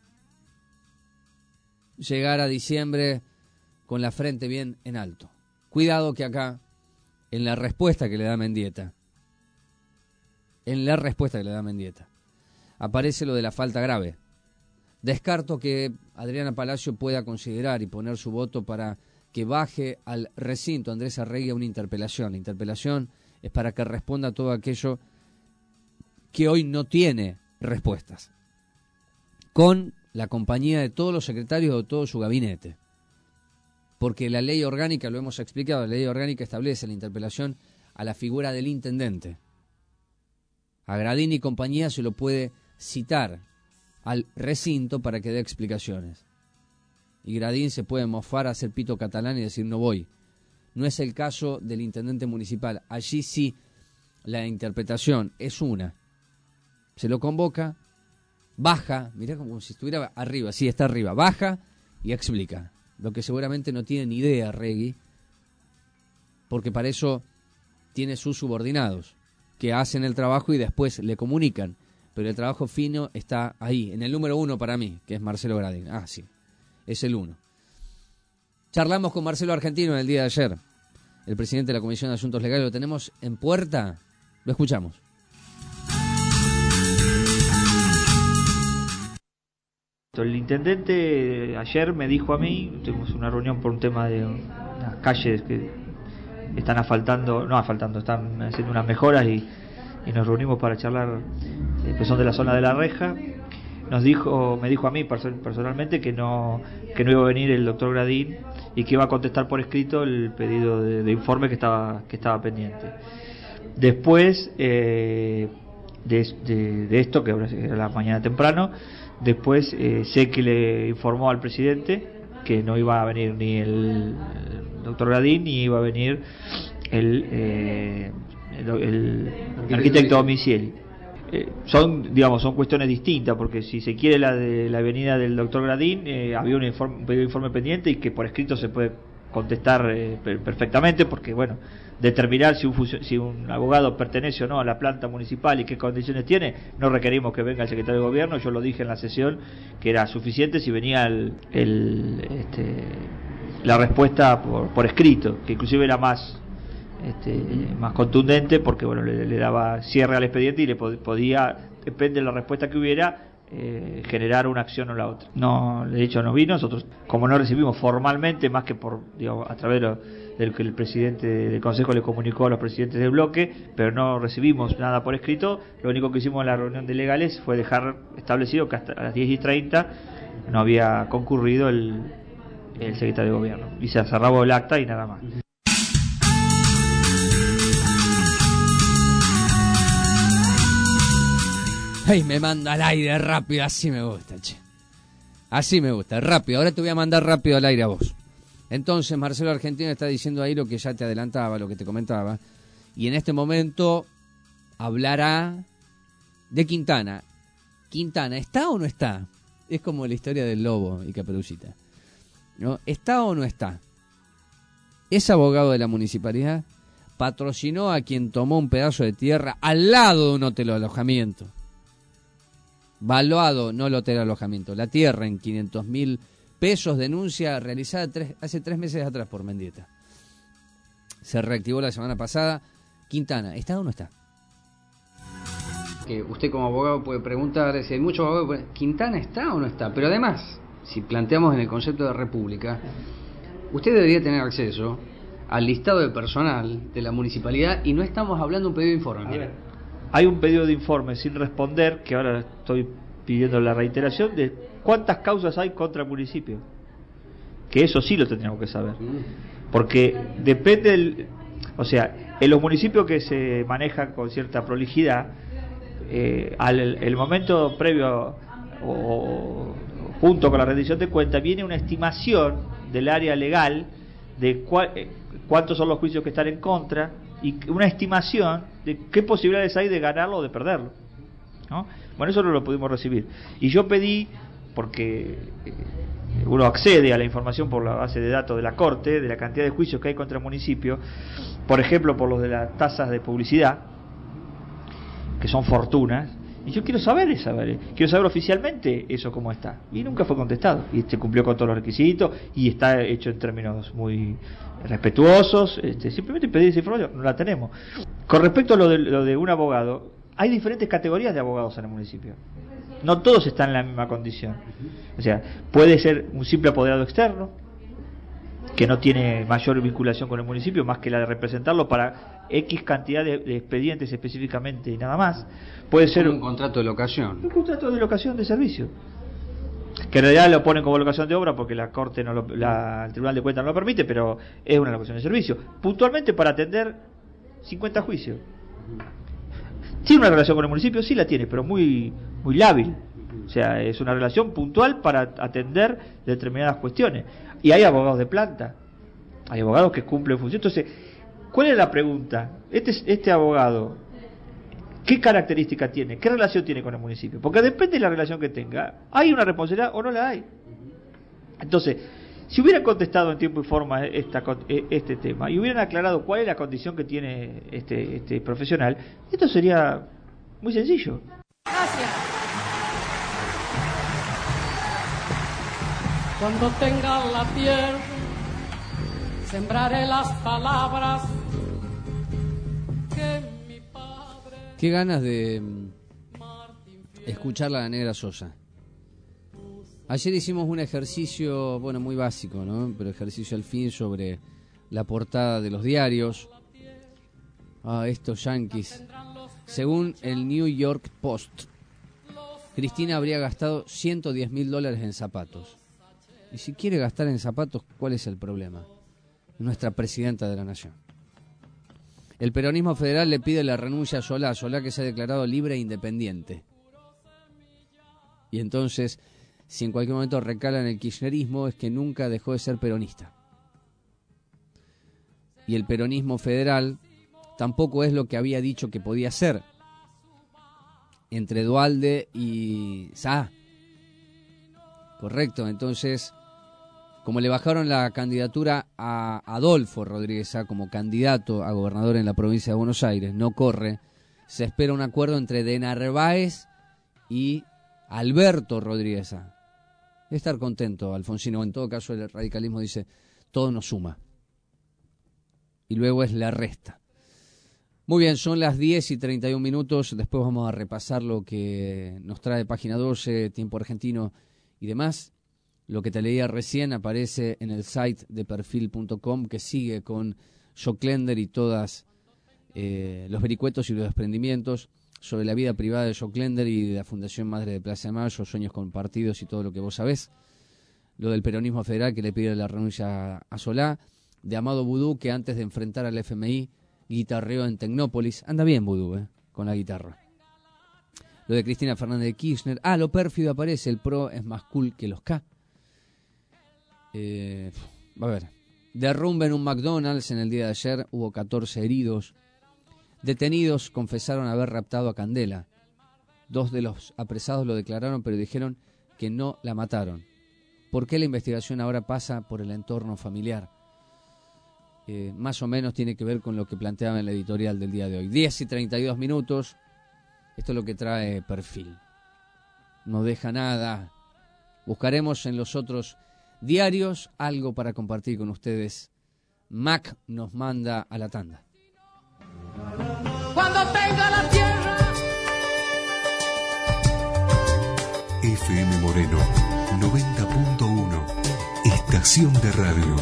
Llegar a diciembre con la frente bien en alto. Cuidado que acá, en la respuesta que le da Mendieta, en la respuesta que le da Mendieta, aparece lo de la falta grave. Descarto que Adriana Palacio pueda considerar y poner su voto para que baje al recinto Andrés Arregui a una interpelación. La interpelación es para que responda a todo aquello que hoy no tiene respuestas, con la compañía de todos los secretarios de todo su gabinete. Porque la ley orgánica, lo hemos explicado, la ley orgánica establece la interpelación a la figura del intendente. A Gradín y compañía se lo puede citar al recinto para que dé explicaciones. Y Gradín se puede mofar, hacer pito catalán y decir no voy. No es el caso del intendente municipal. Allí sí la interpretación es una. Se lo convoca, baja, mirá como si estuviera arriba, sí, está arriba, baja y explica. Lo que seguramente no tiene ni idea Arregui, porque para eso tiene sus subordinados, que hacen el trabajo y después le comunican. Pero el trabajo fino está ahí, en el número uno para mí, que es Marcelo Gradín. Ah, sí, es el uno. Charlamos con Marcelo Argentino en el día de ayer, el presidente de la Comisión de Asuntos Legales. Lo tenemos en puerta, lo escuchamos. El intendente ayer me dijo a mí, tuvimos una reunión por un tema de unas calles que están asfaltando, no asfaltando, están haciendo unas mejoras y, y nos reunimos para charlar, eh, que son de la zona de La Reja. Nos dijo, me dijo a mí personalmente que no que no iba a venir el doctor Gradín y que iba a contestar por escrito el pedido de, de informe que estaba que estaba pendiente. Después eh, de, de, de esto, que ahora era la mañana temprano, después eh, sé que le informó al presidente que no iba a venir ni el, el doctor Gradín ni iba a venir el, eh, el, el arquitecto Domicieli. Eh, son, digamos, son cuestiones distintas, porque si se quiere la de la venida del doctor Gradín, eh, había un informe, un pedido de informe pendiente y que por escrito se puede contestar eh, perfectamente, porque bueno, determinar si un, si un abogado pertenece o no a la planta municipal y qué condiciones tiene, no requerimos que venga el secretario de gobierno. Yo lo dije en la sesión que era suficiente si venía el, el este, la respuesta por, por escrito, que inclusive era más este, más contundente, porque bueno, le, le daba cierre al expediente y le pod, podía, depende de la respuesta que hubiera, Eh, generar una acción o la otra. No, de hecho no vino. Nosotros, como no recibimos formalmente, más que por, digamos, a través de lo, del que el presidente del Consejo le comunicó a los presidentes del bloque, pero no recibimos nada por escrito. Lo único que hicimos en la reunión de legales fue dejar establecido que hasta las diez y treinta no había concurrido el, el secretario de gobierno y se cerraba el acta y nada más. Ay, me manda al aire rápido, así me gusta, che. Así me gusta, rápido. Ahora te voy a mandar rápido al aire a vos. Entonces, Marcelo Argentino está diciendo ahí lo que ya te adelantaba, lo que te comentaba. Y en este momento hablará de Quintana. Quintana, ¿está o no está? Es como la historia del lobo y Caperucita, ¿no? ¿Está o no está? ¿Es abogado de la municipalidad? patrocinó a quien tomó un pedazo de tierra al lado de un hotel de alojamiento. Valuado, no el hotel de alojamiento, la tierra en quinientos mil pesos, denuncia realizada tres, hace tres meses atrás por Mendieta. Se reactivó la semana pasada. Quintana, ¿está o no está? Que usted como abogado puede preguntar, si hay muchos abogados, pueden, ¿Quintana está o no está? Pero además, si planteamos en el concepto de república, usted debería tener acceso al listado de personal de la municipalidad y no estamos hablando de un pedido de informe. Mira. Hay un pedido de informe sin responder, que ahora estoy pidiendo la reiteración, de cuántas causas hay contra el municipio. Que eso sí lo tendríamos que saber. Porque depende del... O sea, en los municipios que se manejan con cierta prolijidad, eh, al el momento previo o, o junto con la rendición de cuentas viene una estimación del área legal de cua, eh, cuántos son los juicios que están en contra y una estimación de qué posibilidades hay de ganarlo o de perderlo, ¿no? Bueno, eso no lo pudimos recibir. Y yo pedí, porque eh, uno accede a la información por la base de datos de la Corte, de la cantidad de juicios que hay contra el municipio, por ejemplo, por los de las tasas de publicidad, que son fortunas, y yo quiero saber esa, ¿vale? Quiero saber oficialmente eso cómo está. Y nunca fue contestado. Y se cumplió con todos los requisitos y está hecho en términos muy respetuosos. Este, simplemente pedir esa información, no la tenemos. Con respecto a lo de, lo de un abogado, hay diferentes categorías de abogados en el municipio. No todos están en la misma condición. O sea, puede ser un simple apoderado externo, que no tiene mayor vinculación con el municipio más que la de representarlo para X cantidad de, de expedientes específicamente y nada más. Puede ser un contrato de locación. Un contrato de locación de servicio. Que en realidad lo ponen como locación de obra porque la Corte, no lo, la, el Tribunal de Cuentas no lo permite, pero es una locación de servicio. Puntualmente para atender cincuenta juicios. ¿Tiene una relación con el municipio? Sí la tiene, pero muy, muy lábil. O sea, es una relación puntual para atender determinadas cuestiones. Y hay abogados de planta, hay abogados que cumplen función. Entonces, ¿cuál es la pregunta? Este, este abogado, ¿qué característica tiene? ¿Qué relación tiene con el municipio? Porque depende de la relación que tenga, ¿hay una responsabilidad o no la hay? Entonces, si hubieran contestado en tiempo y forma esta, este tema y hubieran aclarado cuál es la condición que tiene este, este profesional, esto sería muy sencillo. Gracias. Cuando tenga la tierra, sembraré las palabras que mi padre... Qué ganas de escuchar a la Negra Sosa. Ayer hicimos un ejercicio, bueno, muy básico, ¿no? Pero ejercicio al fin sobre la portada de los diarios. Ah, estos yanquis. Según el New York Post, Cristina habría gastado ciento diez mil dólares en zapatos. Y si quiere gastar en zapatos, ¿cuál es el problema? Nuestra presidenta de la nación. El peronismo federal le pide la renuncia a Solá, Solá que se ha declarado libre e independiente. Y entonces, si en cualquier momento recala en el kirchnerismo, es que nunca dejó de ser peronista. Y el peronismo federal tampoco es lo que había dicho que podía ser. Entre Duhalde y Sá. Correcto, entonces, como le bajaron la candidatura a Adolfo Rodríguez Sá como candidato a gobernador en la provincia de Buenos Aires, no corre, se espera un acuerdo entre De Narváez y Alberto Rodríguez Sá. Debe estar contento Alfonsino, en todo caso el radicalismo dice, todo nos suma. Y luego es la resta. Muy bien, son las diez y treinta y un minutos, después vamos a repasar lo que nos trae Página doce, Tiempo Argentino y demás. Lo que te leía recién aparece en el site de perfil punto com, que sigue con Joclender y todas eh, los vericuetos y los desprendimientos sobre la vida privada de Joclender y de la Fundación Madre de Plaza de Mayo, Sueños Compartidos y todo lo que vos sabés. Lo del peronismo federal que le pide la renuncia a Solá, de Amado Vudú que antes de enfrentar al F M I guitarreó en Tecnópolis. Anda bien Vudú, eh, con la guitarra. Lo de Cristina Fernández de Kirchner. Ah, lo pérfido aparece, el PRO es más cool que los K. Eh, a ver, derrumbe en un McDonald's en el día de ayer, hubo catorce heridos. Detenidos confesaron haber raptado a Candela. Dos de los apresados lo declararon, pero dijeron que no la mataron. ¿Por qué la investigación ahora pasa por el entorno familiar? eh, más o menos tiene que ver con lo que planteaba en la editorial del día de hoy. diez y treinta y dos minutos, esto es lo que trae Perfil. No deja nada. Buscaremos en los otros diarios algo para compartir con ustedes. Mac nos manda a la tanda. Cuando tenga la tierra. F M Moreno noventa punto uno, estación de radio.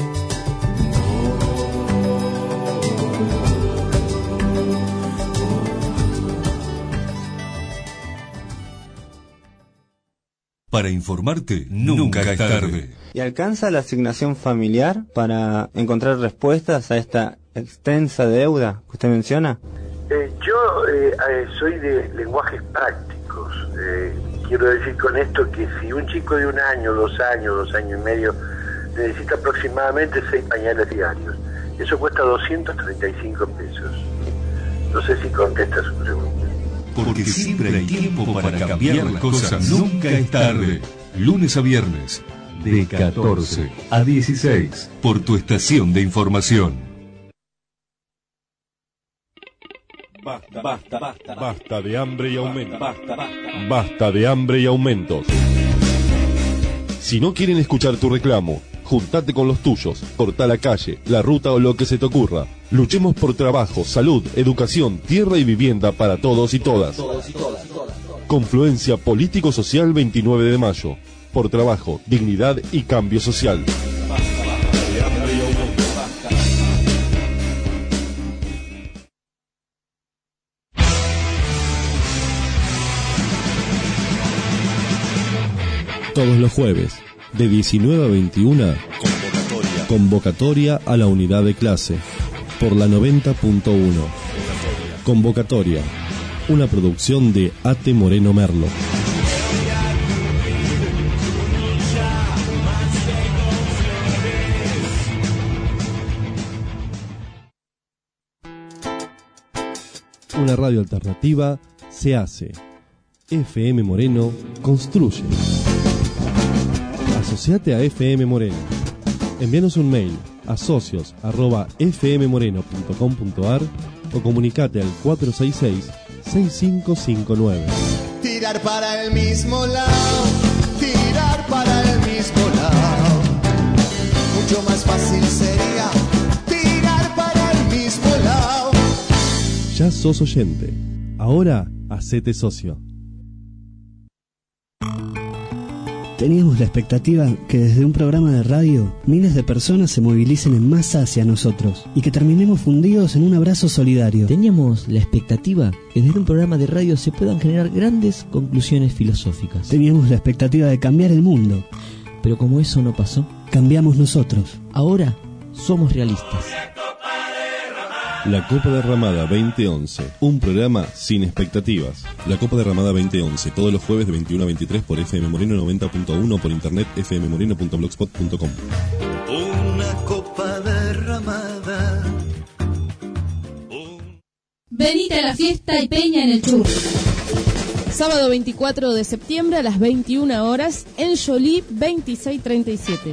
Para informarte, nunca es tarde. ¿Y alcanza la asignación familiar para encontrar respuestas a esta extensa deuda que usted menciona? Eh, yo eh, eh, soy de lenguajes prácticos. Eh, quiero decir con esto que si un chico de un año, dos años, dos años y medio necesita aproximadamente seis pañales diarios, eso cuesta doscientos treinta y cinco pesos. No sé si contesta su pregunta. Porque siempre hay tiempo para cambiar las cosas. Nunca es tarde. Lunes a viernes, de catorce a dieciséis, por tu estación de información. Basta, basta, basta, basta de hambre y aumentos. Basta, basta, basta de hambre y aumentos. Si no quieren escuchar tu reclamo, juntate con los tuyos, corta la calle, la ruta o lo que se te ocurra. Luchemos por trabajo, salud, educación, tierra y vivienda para todos y todas. Confluencia Político-Social veintinueve de mayo. Por trabajo, dignidad y cambio social. Todos los jueves, de diecinueve a veintiuna, convocatoria, convocatoria a la unidad de clase, por la noventa punto uno. Convocatoria, una producción de A T Moreno Merlo. Una radio alternativa se hace. F M Moreno construye. Asociate a F M Moreno. Envíanos un mail a socios arroba f m moreno punto com punto a r o comunicate al cuatro seis seis, seis cinco cinco nueve. Tirar para el mismo lado, tirar para el mismo lado. Mucho más fácil sería tirar para el mismo lado. Ya sos oyente. Ahora, hacete socio. Teníamos la expectativa que desde un programa de radio miles de personas se movilicen en masa hacia nosotros y que terminemos fundidos en un abrazo solidario. Teníamos la expectativa que desde un programa de radio se puedan generar grandes conclusiones filosóficas. Teníamos la expectativa de cambiar el mundo. Pero como eso no pasó, cambiamos nosotros. Ahora somos realistas. La Copa Derramada veinte once, un programa sin expectativas. La Copa Derramada veinte once, todos los jueves de veintiuno a veintitrés por F M Moreno noventa punto uno, por internet f m moreno punto blogspot punto com. Una copa derramada. Venite a la fiesta y peña en el Chur. Sábado veinticuatro de septiembre a las veintiuna horas en Jolie veintiséis treinta y siete.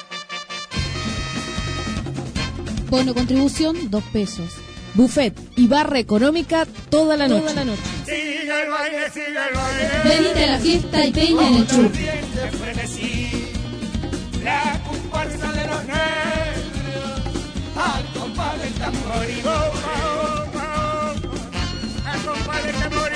Bono contribución, dos pesos. Buffet y barra económica toda la noche. Toda la noche. Sigue el baile, sigue el baile. Venite a la fiesta y peña en el Chur. La comparsa de los negros, al compás del tambor y bomba, al compás del tambor.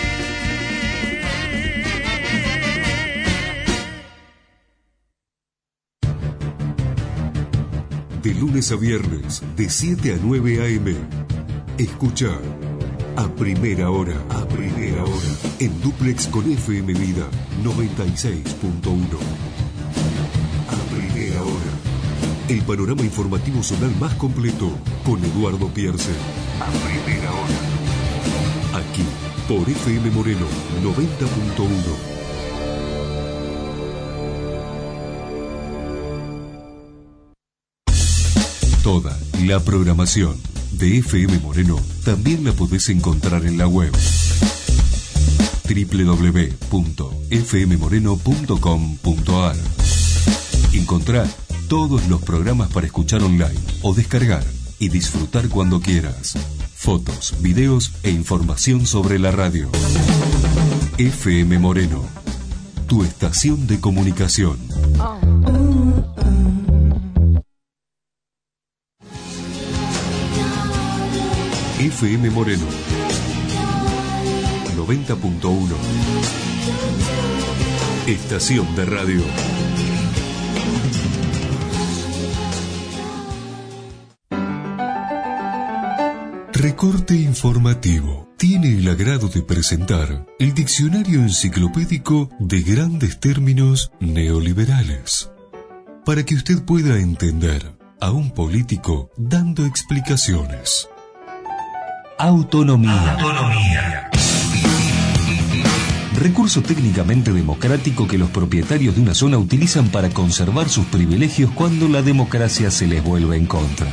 De lunes a viernes, de siete a nueve a eme. Escucha a primera hora, a primera hora, en duplex con F M Vida noventa y seis punto uno. A primera hora, el panorama informativo zonal más completo con Eduardo Pierce. A primera hora, aquí por F M Moreno noventa punto uno. Toda la programación de F M Moreno también la podés encontrar en la web doble u doble u doble u punto f m moreno punto com punto a r. Encontrá todos los programas para escuchar online o descargar y disfrutar cuando quieras. Fotos, videos e información sobre la radio. F M Moreno, tu estación de comunicación. F M Moreno noventa punto uno. Estación de radio. Recorte informativo. Tiene el agrado de presentar el diccionario enciclopédico de grandes términos neoliberales, para que usted pueda entender a un político dando explicaciones. Autonomía. Autonomía. Recurso técnicamente democrático que los propietarios de una zona utilizan para conservar sus privilegios cuando la democracia se les vuelve en contra.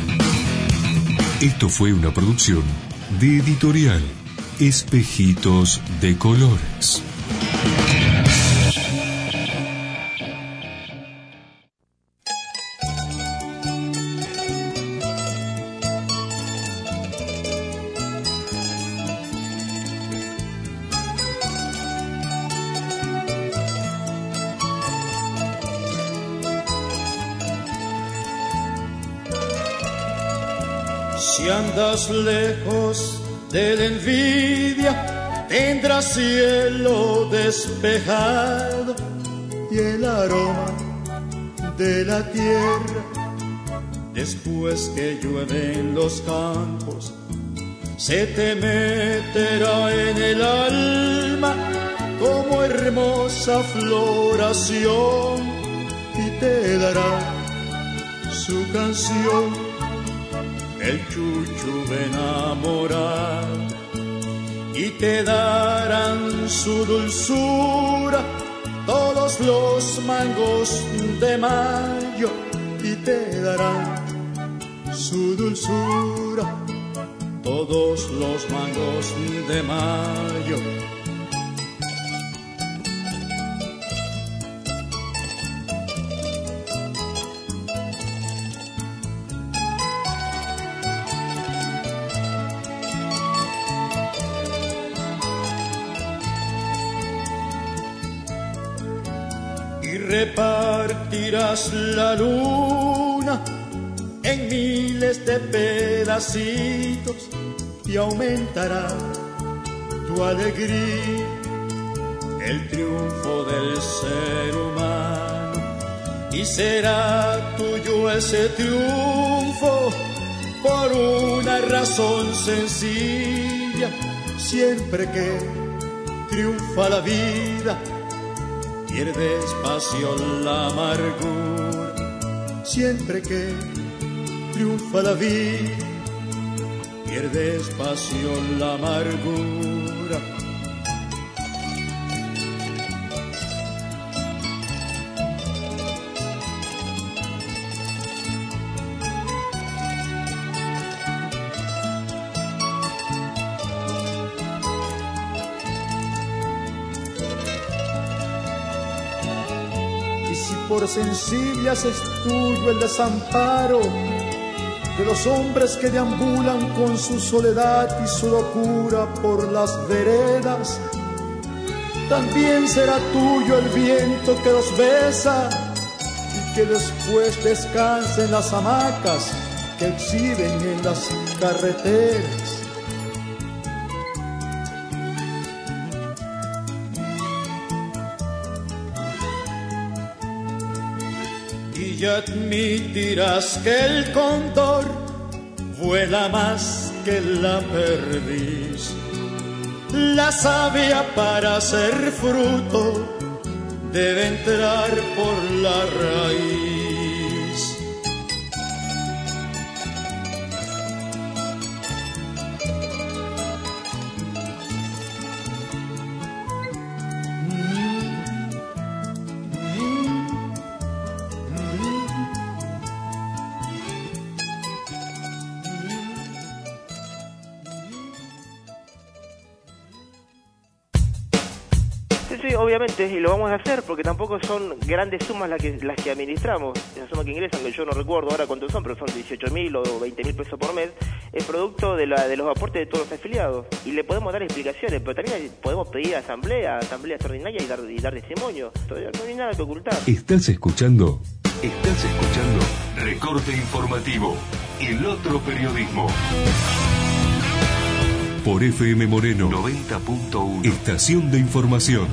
Esto fue una producción de Editorial Espejitos de Colores. Si andas lejos de la envidia, tendrás cielo despejado y el aroma de la tierra. Después que llueve en los campos, se te meterá en el alma como hermosa floración y te dará su canción. El chuchu de enamorar y te darán su dulzura todos los mangos de mayo y te darán su dulzura todos los mangos de mayo. Repartirás la luna en miles de pedacitos y aumentará tu alegría, el triunfo del ser humano, y será tuyo ese triunfo por una razón sencilla. Siempre que triunfa la vida, pierde espacio la amargura. Siempre que triunfa la vida, pierde espacio la amargura. Por sensible haces tuyo el desamparo de los hombres que deambulan con su soledad y su locura por las veredas. También será tuyo el viento que los besa y que después descansa en las hamacas que exhiben en las carreteras. Y admitirás que el cóndor vuela más que la perdiz. La savia para ser fruto debe entrar por la raíz. obviamente, y lo vamos a hacer porque tampoco son grandes sumas las que las que administramos. Esas sumas que ingresan, que yo no recuerdo ahora cuántos son, pero son dieciocho mil o veinte mil pesos por mes, es producto de la de los aportes de todos los afiliados. Y le podemos dar explicaciones, pero también podemos pedir asamblea, asamblea extraordinaria y dar, y dar testimonio. Todavía no hay nada que ocultar. ¿Estás escuchando? Estás escuchando Recorte Informativo, el otro periodismo. Por F M Moreno noventa punto uno. Estación de información.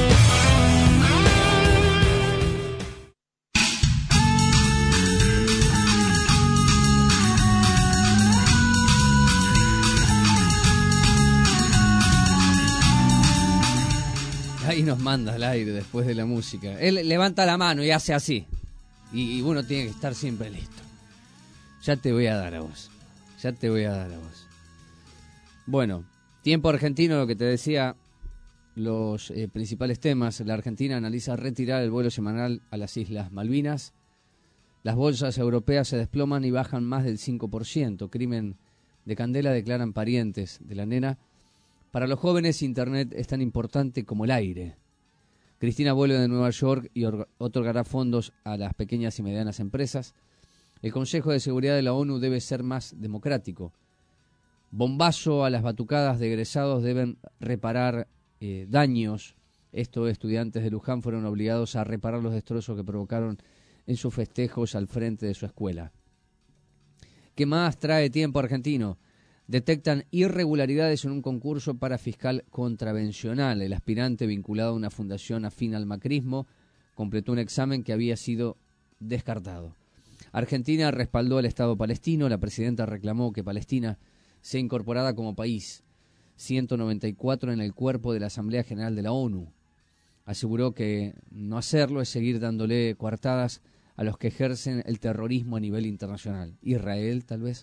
Ahí nos manda al aire después de la música. Él levanta la mano y hace así. Y, y uno tiene que estar siempre listo. Ya te voy a dar a vos. Ya te voy a dar a vos. Bueno, tiempo argentino, lo que te decía, los eh, principales temas. La Argentina analiza retirar el vuelo semanal a las Islas Malvinas. Las bolsas europeas se desploman y bajan más del cinco por ciento. Crimen de Candela, declaran parientes de la nena. Para los jóvenes, Internet es tan importante como el aire. Cristina vuelve de Nueva York y otorgará fondos a las pequeñas y medianas empresas. El Consejo de Seguridad de la ONU debe ser más democrático. Bombazo a las batucadas de egresados, deben reparar eh, daños. Estos estudiantes de Luján fueron obligados a reparar los destrozos que provocaron en sus festejos al frente de su escuela. ¿Qué más trae tiempo argentino? Detectan irregularidades en un concurso para fiscal contravencional. El aspirante, vinculado a una fundación afín al macrismo, completó un examen que había sido descartado. Argentina respaldó al Estado palestino. La presidenta reclamó que Palestina sea incorporada como país. ciento noventa y cuatro en el cuerpo de la Asamblea General de la ONU. Aseguró que no hacerlo es seguir dándole coartadas a los que ejercen el terrorismo a nivel internacional. Israel, tal vez.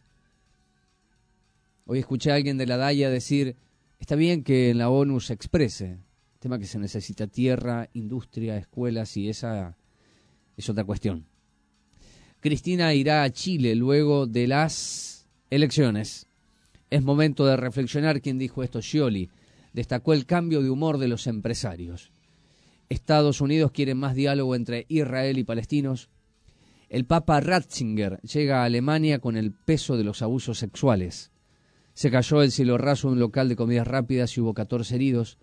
Hoy escuché a alguien de la D A I A decir, está bien que en la ONU se exprese, tema que se necesita tierra, industria, escuelas, y esa es otra cuestión. Cristina irá a Chile luego de las elecciones. Es momento de reflexionar. ¿Quién dijo esto? Scioli. Destacó el cambio de humor de los empresarios. Estados Unidos quiere más diálogo entre Israel y palestinos. El Papa Ratzinger llega a Alemania con el peso de los abusos sexuales. Se cayó el cielo raso de un local de comidas rápidas y hubo catorce heridos.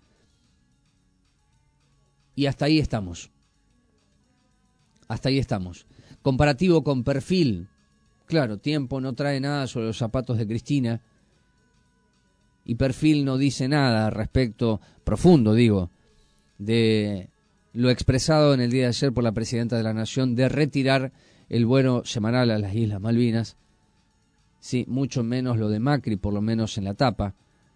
Y hasta ahí estamos. Hasta ahí estamos. Comparativo con Perfil. Claro, Tiempo no trae nada sobre los zapatos de Cristina. Y Perfil no dice nada respecto, profundo digo, de lo expresado en el día de ayer por la Presidenta de la Nación de retirar el vuelo semanal a las Islas Malvinas. Sí, mucho menos lo de Macri, por lo menos en la tapa.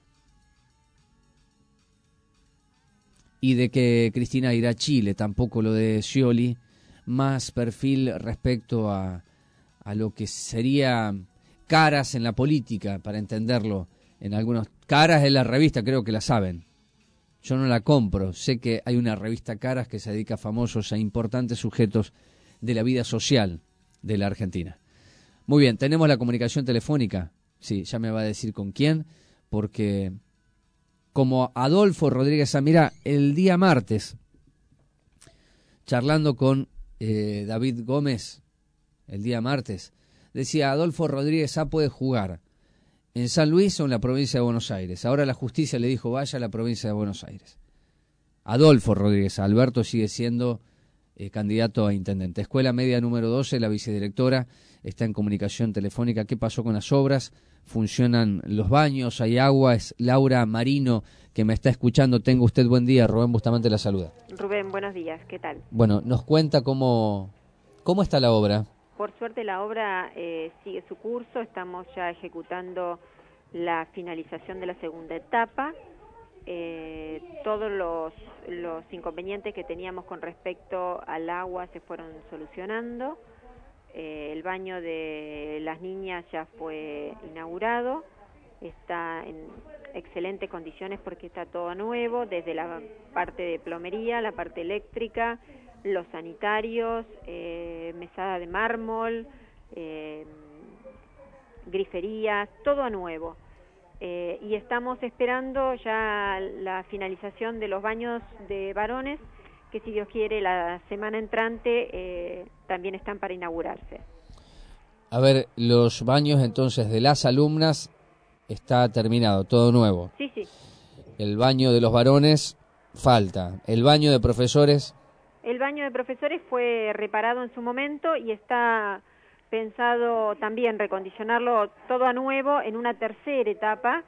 Y de que Cristina irá a Chile, tampoco lo de Scioli. Más Perfil respecto a, a lo que sería Caras en la política, para entenderlo. En algunos Caras en la revista, creo que la saben. Yo no la compro. Sé que hay una revista Caras que se dedica a famosos e importantes sujetos de la vida social de la Argentina. Muy bien, tenemos la comunicación telefónica. Sí, ya me va a decir con quién, porque como Adolfo Rodríguez Sá, mira, el día martes, charlando con eh, David Gómez, el día martes, decía, Adolfo Rodríguez Sá puede jugar en San Luis o en la provincia de Buenos Aires. Ahora la justicia le dijo, vaya a la provincia de Buenos Aires. Adolfo Rodríguez Sá, Alberto sigue siendo eh, candidato a intendente. Escuela Media número doce, la vicedirectora está en comunicación telefónica. ¿Qué pasó con las obras? ¿Funcionan los baños? ¿Hay agua? Es Laura Marino que me está escuchando. Tenga usted buen día. Rubén Bustamante la saluda. Rubén, buenos días. ¿Qué tal? Bueno, nos cuenta cómo, cómo está la obra. Por suerte la obra eh, sigue su curso. Estamos ya ejecutando la finalización de la segunda etapa. Eh, todos los, los inconvenientes que teníamos con respecto al agua se fueron solucionando. Eh, el baño de las niñas ya fue inaugurado, está en excelentes condiciones porque está todo nuevo, desde la parte de plomería, la parte eléctrica, los sanitarios, eh, mesada de mármol, eh, griferías, todo nuevo. eh, y estamos esperando ya la finalización de los baños de varones, que si Dios quiere la semana entrante eh, también están para inaugurarse. A ver, los baños entonces de las alumnas está terminado, todo nuevo. Sí, sí. El baño de los varones falta. El baño de profesores... El baño de profesores fue reparado en su momento y está pensado también recondicionarlo todo a nuevo en una tercera etapa,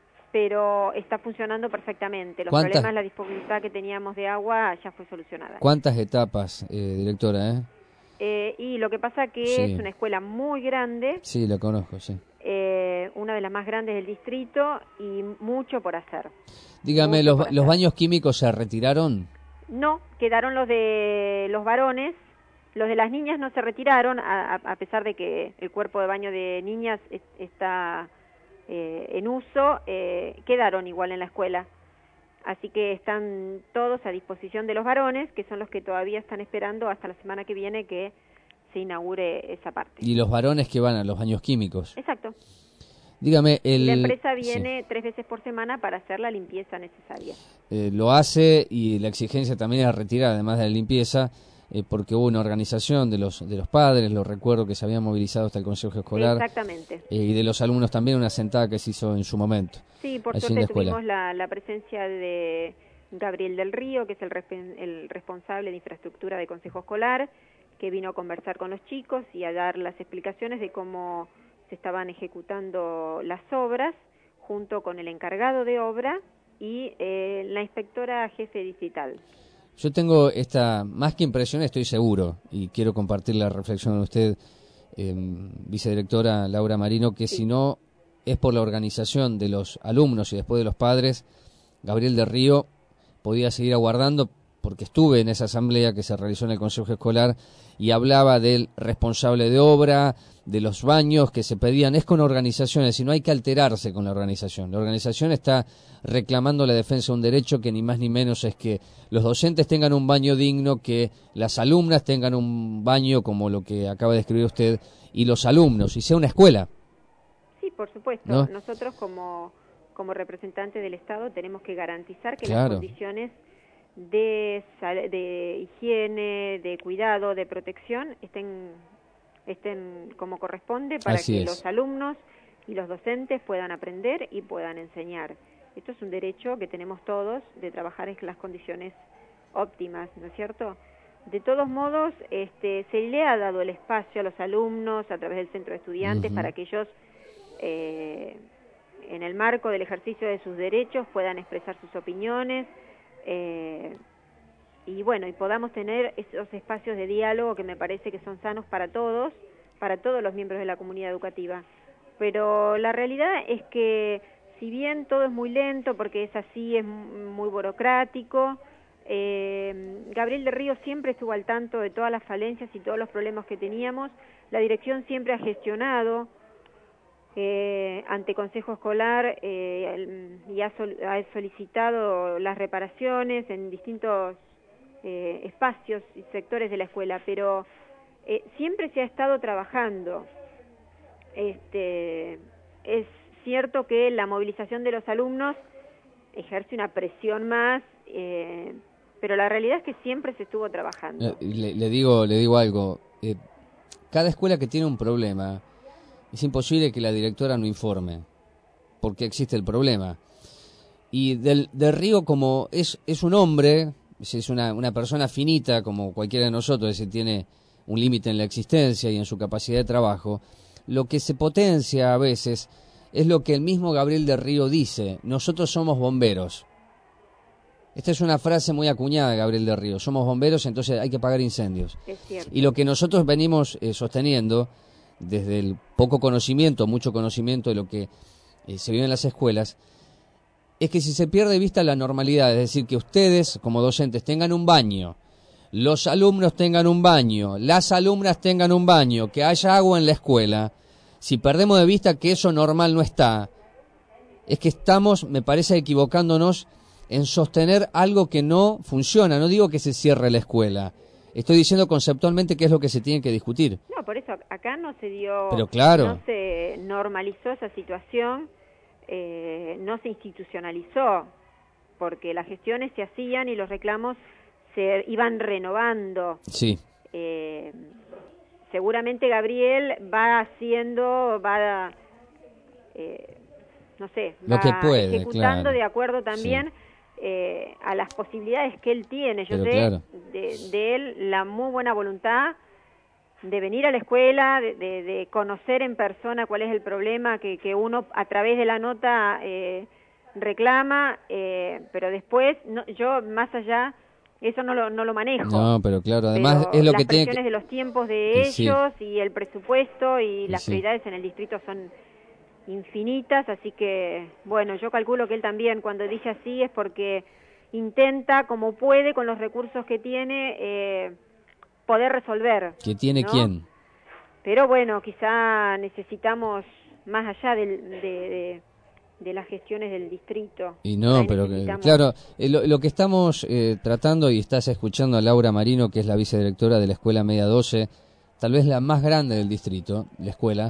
pero está funcionando perfectamente. Los ¿Cuántas? problemas, la disponibilidad que teníamos de agua ya fue solucionada. ¿Cuántas etapas, eh, directora? Eh? Eh, y lo que pasa que Sí. es una escuela muy grande, Sí, lo conozco, sí. eh, una de las más grandes del distrito y mucho por hacer. Dígame, Mucho ¿los, por ¿los hacer. baños químicos se retiraron? No, quedaron los de los varones, los de las niñas no se retiraron, a, a- a pesar de que el cuerpo de baño de niñas es- está eh, en uso, eh, quedaron igual en la escuela. Así que están todos a disposición de los varones, que son los que todavía están esperando hasta la semana que viene que se inaugure esa parte. ¿Y los varones que van a los baños químicos? Exacto. Dígame, el... La empresa sí. viene tres veces por semana para hacer la limpieza necesaria. Eh, lo hace y la exigencia también es retirar, además de la limpieza, eh, porque hubo una organización de los de los padres, lo recuerdo que se había movilizado hasta el Consejo Escolar. Exactamente. eh, y de los alumnos también, una sentada que se hizo en su momento. Sí, por allí en la suerte escuela. tuvimos la, la presencia de Gabriel del Río, que es el, respe- el responsable de infraestructura de Consejo Escolar, que vino a conversar con los chicos y a dar las explicaciones de cómo se estaban ejecutando las obras, junto con el encargado de obra y eh, la inspectora jefe distrital. Yo tengo esta, más que impresión, estoy seguro, y quiero compartir la reflexión con usted, eh, vicedirectora Laura Marino, que si no es por la organización de los alumnos y después de los padres, Gabriel del Río podía seguir aguardando, porque estuve en esa asamblea que se realizó en el Consejo Escolar y hablaba del responsable de obra, de los baños que se pedían. Es con organizaciones y no hay que alterarse con la organización. La organización está reclamando la defensa de un derecho que ni más ni menos es que los docentes tengan un baño digno, que las alumnas tengan un baño como lo que acaba de escribir usted, y los alumnos, y sea una escuela. Sí, por supuesto. ¿No? Nosotros como, como representantes del Estado tenemos que garantizar que Claro. las condiciones de, sal- de higiene, de cuidado, de protección estén, estén como corresponde para Así que es. los alumnos y los docentes puedan aprender y puedan enseñar. Esto es un derecho que tenemos todos de trabajar en las condiciones óptimas, ¿no es cierto? De todos modos, este, se le ha dado el espacio a los alumnos a través del centro de estudiantes Ujú. para que ellos, eh, en el marco del ejercicio de sus derechos, puedan expresar sus opiniones, eh, y bueno, y podamos tener esos espacios de diálogo que me parece que son sanos para todos, para todos los miembros de la comunidad educativa. Pero la realidad es que, si bien todo es muy lento, porque es así, es muy burocrático, eh, Gabriel del Río siempre estuvo al tanto de todas las falencias y todos los problemas que teníamos. La dirección siempre ha gestionado eh, ante Consejo Escolar eh, el- y ha, sol- ha solicitado las reparaciones en distintos eh, espacios y sectores de la escuela, pero eh, siempre se ha estado trabajando. Este, es cierto que la movilización de los alumnos ejerce una presión más, eh, pero la realidad es que siempre se estuvo trabajando. Eh, Le, le digo, le digo algo. eh, cada escuela que tiene un problema, es imposible que la directora no informe, porque existe el problema. Y del, del Río, como es, es un hombre, es es una, una persona finita, como cualquiera de nosotros, es decir, tiene un límite en la existencia y en su capacidad de trabajo, lo que se potencia a veces es lo que el mismo Gabriel del Río dice: nosotros somos bomberos. Esta es una frase muy acuñada de Gabriel del Río: somos bomberos, entonces hay que apagar incendios. Es cierto. Y lo que nosotros venimos eh, sosteniendo, desde el poco conocimiento, mucho conocimiento de lo que eh, se vive en las escuelas, es que si se pierde de vista la normalidad, es decir, que ustedes como docentes tengan un baño, los alumnos tengan un baño, las alumnas tengan un baño, que haya agua en la escuela, si perdemos de vista que eso normal no está, es que estamos, me parece, equivocándonos en sostener algo que no funciona. No digo que se cierre la escuela, estoy diciendo conceptualmente qué es lo que se tiene que discutir. No, por eso acá no se dio, Pero claro. no se normalizó esa situación. eh, no se institucionalizó, porque las gestiones se hacían y los reclamos se iban renovando. Sí. Eh, seguramente Gabriel va haciendo, va, eh, no sé, Lo va que puede, ejecutando claro. de acuerdo también Sí. eh, a las posibilidades que él tiene. Yo Pero sé claro. de, de él la muy buena voluntad de venir a la escuela, de, de, de conocer en persona cuál es el problema que, que uno a través de la nota eh, reclama, eh, pero después no, yo más allá eso no lo, no lo manejo. No, pero claro, además Pero es lo las que tiene presiones que... de los tiempos de Y sí. ellos y el presupuesto y, Y las sí. prioridades en el distrito son infinitas, así que bueno, yo calculo que él también cuando dice así es porque intenta como puede con los recursos que tiene eh, poder resolver. ¿Que tiene ¿no? quién? Pero bueno, quizá necesitamos más allá del, de, de, de las gestiones del distrito. Y no, Ahí pero que, necesitamos- claro, eh, lo, lo que estamos eh, tratando, y estás escuchando a Laura Marino, que es la vicedirectora de la Escuela Media doce, tal vez la más grande del distrito, la escuela,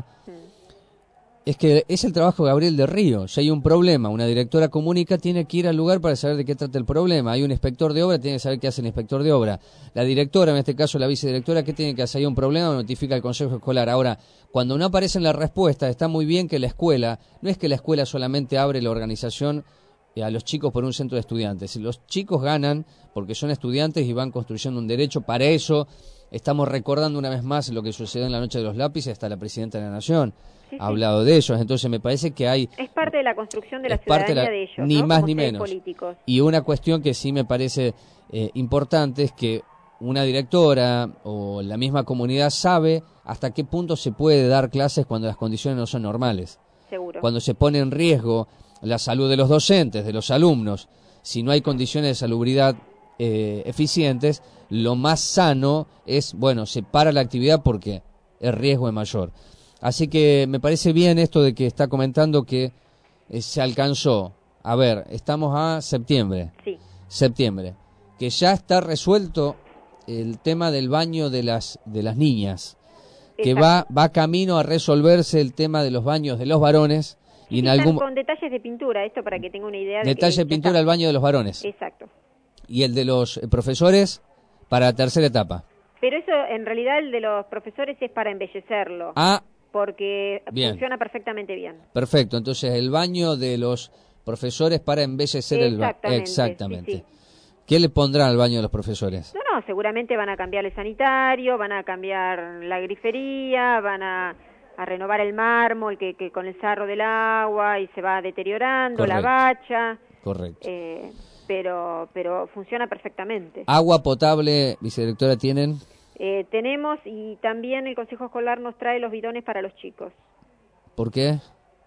es que es el trabajo de Gabriel de Río. Si hay un problema, una directora comunica, tiene que ir al lugar para saber de qué trata el problema. Hay un inspector de obra, tiene que saber qué hace el inspector de obra. La directora, en este caso la vicedirectora, ¿qué tiene que hacer? Hay un problema, notifica al consejo escolar. Ahora, cuando no aparecen las respuestas, está muy bien que la escuela, no es que la escuela solamente abre la organización eh, a los chicos por un centro de estudiantes. Si los chicos ganan porque son estudiantes y van construyendo un derecho, para eso estamos recordando una vez más lo que sucedió en la noche de los lápices, hasta la presidenta de la Nación Sí, ha sí. hablado de ellos. Entonces me parece que hay Es parte de la construcción de la es parte ciudadanía de, la- de ellos, ni ¿no? más Como ni seres menos. políticos. Y una cuestión que sí me parece eh, importante es que una directora o la misma comunidad sabe hasta qué punto se puede dar clases cuando las condiciones no son normales. Seguro. Cuando se pone en riesgo la salud de los docentes, de los alumnos, si no hay condiciones de salubridad eh, eficientes, lo más sano es, bueno, se para la actividad porque el riesgo es mayor. Así que me parece bien esto de que está comentando que eh, se alcanzó. A ver, estamos a septiembre. Sí. Septiembre. Que ya está resuelto el tema del baño de las de las niñas. Que va va camino a resolverse el tema de los baños de los varones y en Están algún con detalles de pintura, esto para que tenga una idea de detalle que de pintura el baño de los varones. Exacto. Y el de los eh, profesores para la tercera etapa. Pero eso, en realidad, el de los profesores es para embellecerlo. Ah, porque bien. funciona perfectamente bien. perfecto. Entonces el baño de los profesores para embellecer el baño. Exactamente, Exactamente. sí, ¿Qué le pondrán al baño de los profesores? No, no, seguramente van a cambiar el sanitario, van a cambiar la grifería, van a, a renovar el mármol que, que con el sarro del agua y se va deteriorando, la Correcto. bacha. Correcto. Eh, pero, pero funciona perfectamente. ¿Agua potable, vicedirectora, tienen? Eh, tenemos y también el Consejo Escolar nos trae los bidones para los chicos. ¿Por qué?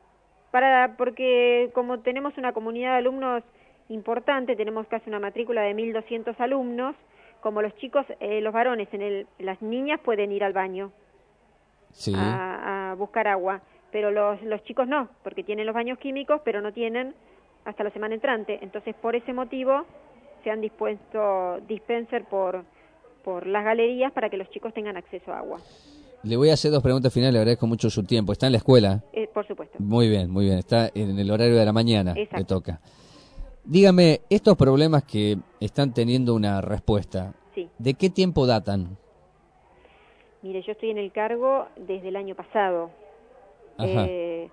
Para, porque como tenemos una comunidad de alumnos importante, tenemos casi una matrícula de mil doscientos alumnos, como los chicos, eh, los varones, en el, las niñas pueden ir al baño Sí. a, a buscar agua, pero los, los chicos no, porque tienen los baños químicos, pero no tienen hasta la semana entrante. Entonces, por ese motivo, se han dispuesto dispenser por, por las galerías para que los chicos tengan acceso a agua. Le voy a hacer dos preguntas finales, le agradezco mucho su tiempo. ¿Está en la escuela? Eh, por supuesto. Muy bien, muy bien. Está en el horario de la mañana, Exacto. le toca. Dígame, estos problemas que están teniendo una respuesta, Sí. ¿de qué tiempo datan? Mire, yo estoy en el cargo desde el año pasado. Ajá. Eh,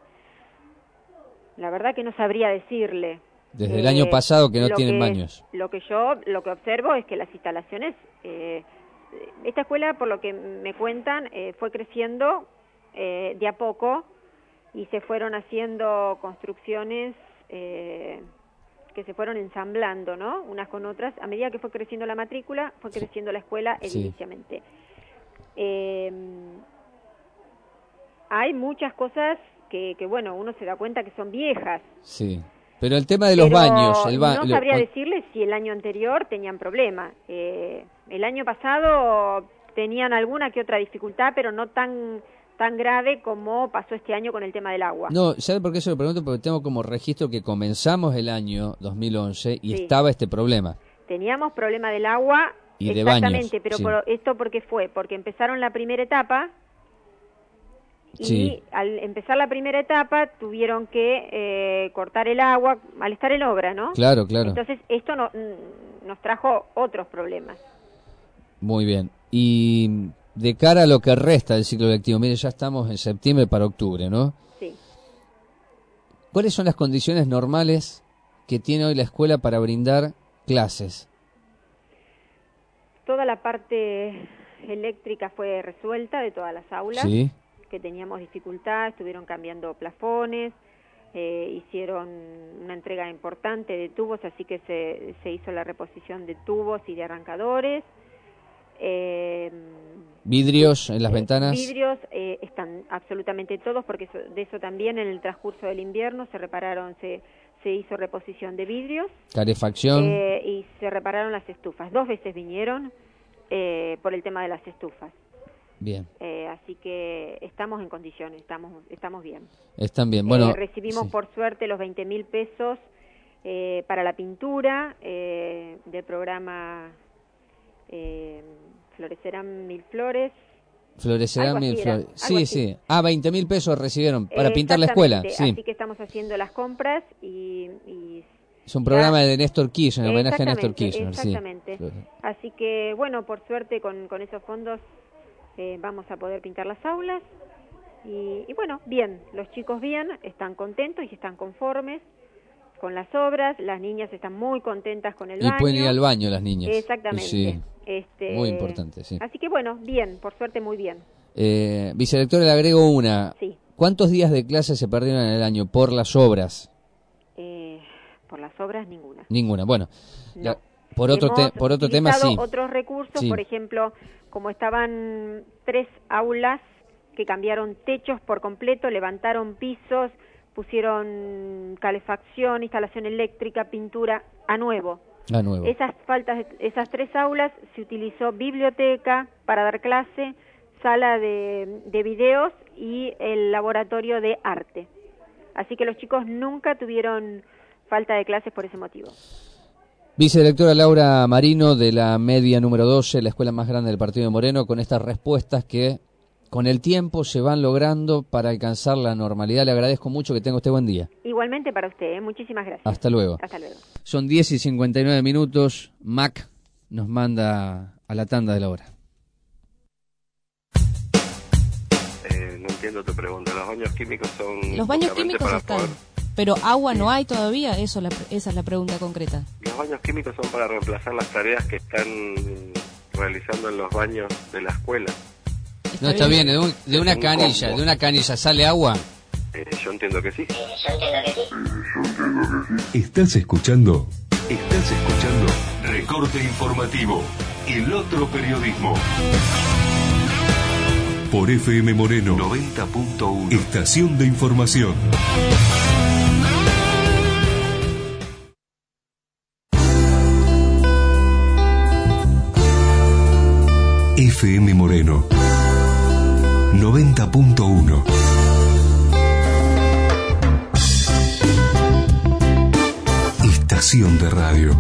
la verdad que no sabría decirle. Desde el año pasado que no lo tienen baños. Lo que yo, lo que observo es que las instalaciones, eh, esta escuela, por lo que me cuentan, eh, fue creciendo eh, de a poco y se fueron haciendo construcciones eh, que se fueron ensamblando, ¿no? Unas con otras. A medida que fue creciendo la matrícula, fue creciendo la escuela Sí. ediliciamente. Eh, hay muchas cosas que, que, bueno, uno se da cuenta que son viejas. Sí. Pero el tema de los Pero baños, el ba- no lo- sabría cu- decirle si el año anterior tenían problema. Eh, el año pasado tenían alguna que otra dificultad, pero no tan tan grave como pasó este año con el tema del agua. No, ¿sabe por qué se lo pregunto? Porque tengo como registro que comenzamos el año dos mil once y Sí. estaba este problema. Teníamos problema del agua, Y de exactamente, baños, pero sí. por- esto ¿por qué fue? Porque empezaron la primera etapa y Sí. al empezar la primera etapa tuvieron que eh, cortar el agua al estar en obra, ¿no? Claro, claro. Entonces esto no, nos trajo otros problemas. Muy bien. Y de cara a lo que resta del ciclo lectivo, mire, ya estamos en septiembre para octubre, ¿no? Sí. ¿Cuáles son las condiciones normales que tiene hoy la escuela para brindar clases? Toda la parte eléctrica fue resuelta de todas las aulas, Sí. que teníamos dificultad, estuvieron cambiando plafones, eh, hicieron una entrega importante de tubos, así que se, se hizo la reposición de tubos y de arrancadores. Eh, ¿Vidrios en las eh, ventanas? Vidrios eh, están absolutamente todos, porque eso, de eso también en el transcurso del invierno se repararon, se, se hizo reposición de vidrios. ¿Calefacción? Eh, y se repararon las estufas. Dos veces vinieron eh, por el tema de las estufas. Bien. Eh, así que estamos en condiciones, estamos estamos bien. Están bien. Bueno, Eh, recibimos sí. por suerte los veinte mil pesos eh, para la pintura eh, del programa eh, Florecerán Mil Flores. Florecerán algo mil así era, flores. algo Sí, así. sí. Ah, veinte mil pesos recibieron para Eh, pintar la escuela. exactamente, Sí. Así que estamos haciendo las compras y... y Es un programa de Néstor Kirchner, en homenaje a Néstor Exactamente, Kirchner. Sí. Exactamente. Así que, bueno, por suerte con, con esos fondos eh, vamos a poder pintar las aulas. Y, y bueno, bien, los chicos bien, están contentos y están conformes con las obras. Las niñas están muy contentas con el Y baño. pueden ir al baño las niñas. Exactamente. Sí. Este, Muy importante, sí. Así que bueno, bien, por suerte muy bien. Eh, vicerectora, le agrego una. Sí. ¿Cuántos días de clase se perdieron en el año por las obras? Eh, por las obras, ninguna. Ninguna. Bueno, No. la- por otro, Hemos te- por otro tema utilizado sí. otros recursos, Sí. por ejemplo, como estaban tres aulas que cambiaron techos por completo, levantaron pisos, pusieron calefacción, instalación eléctrica, pintura a nuevo. A nuevo. Esas faltas, esas tres aulas se utilizó biblioteca para dar clase, sala de, de videos y el laboratorio de arte. Así que los chicos nunca tuvieron falta de clases por ese motivo. Vicedirectora Laura Marino de la media número doce, la escuela más grande del partido de Moreno, con estas respuestas que con el tiempo se van logrando para alcanzar la normalidad. Le agradezco mucho, que tenga usted buen día. Igualmente para usted, ¿eh? Muchísimas gracias. Hasta luego. Hasta luego. Son diez y cincuenta y nueve minutos. Mac nos manda a la tanda de la hora. Eh, no entiendo tu pregunta. Los baños químicos son... Los baños básicamente químicos para están, poder- pero agua no hay todavía. Eso la, esa es la pregunta concreta. Los baños químicos son para reemplazar las tareas que están realizando en los baños de la escuela. No, está bien, de, un- de una Un canilla, combo. de una canilla sale agua. Eh, yo entiendo que sí. Estás escuchando, estás escuchando Recorte Informativo, el otro periodismo. Por F M Moreno noventa punto uno. Estación de información. F M Moreno noventa punto uno. Estación de radio.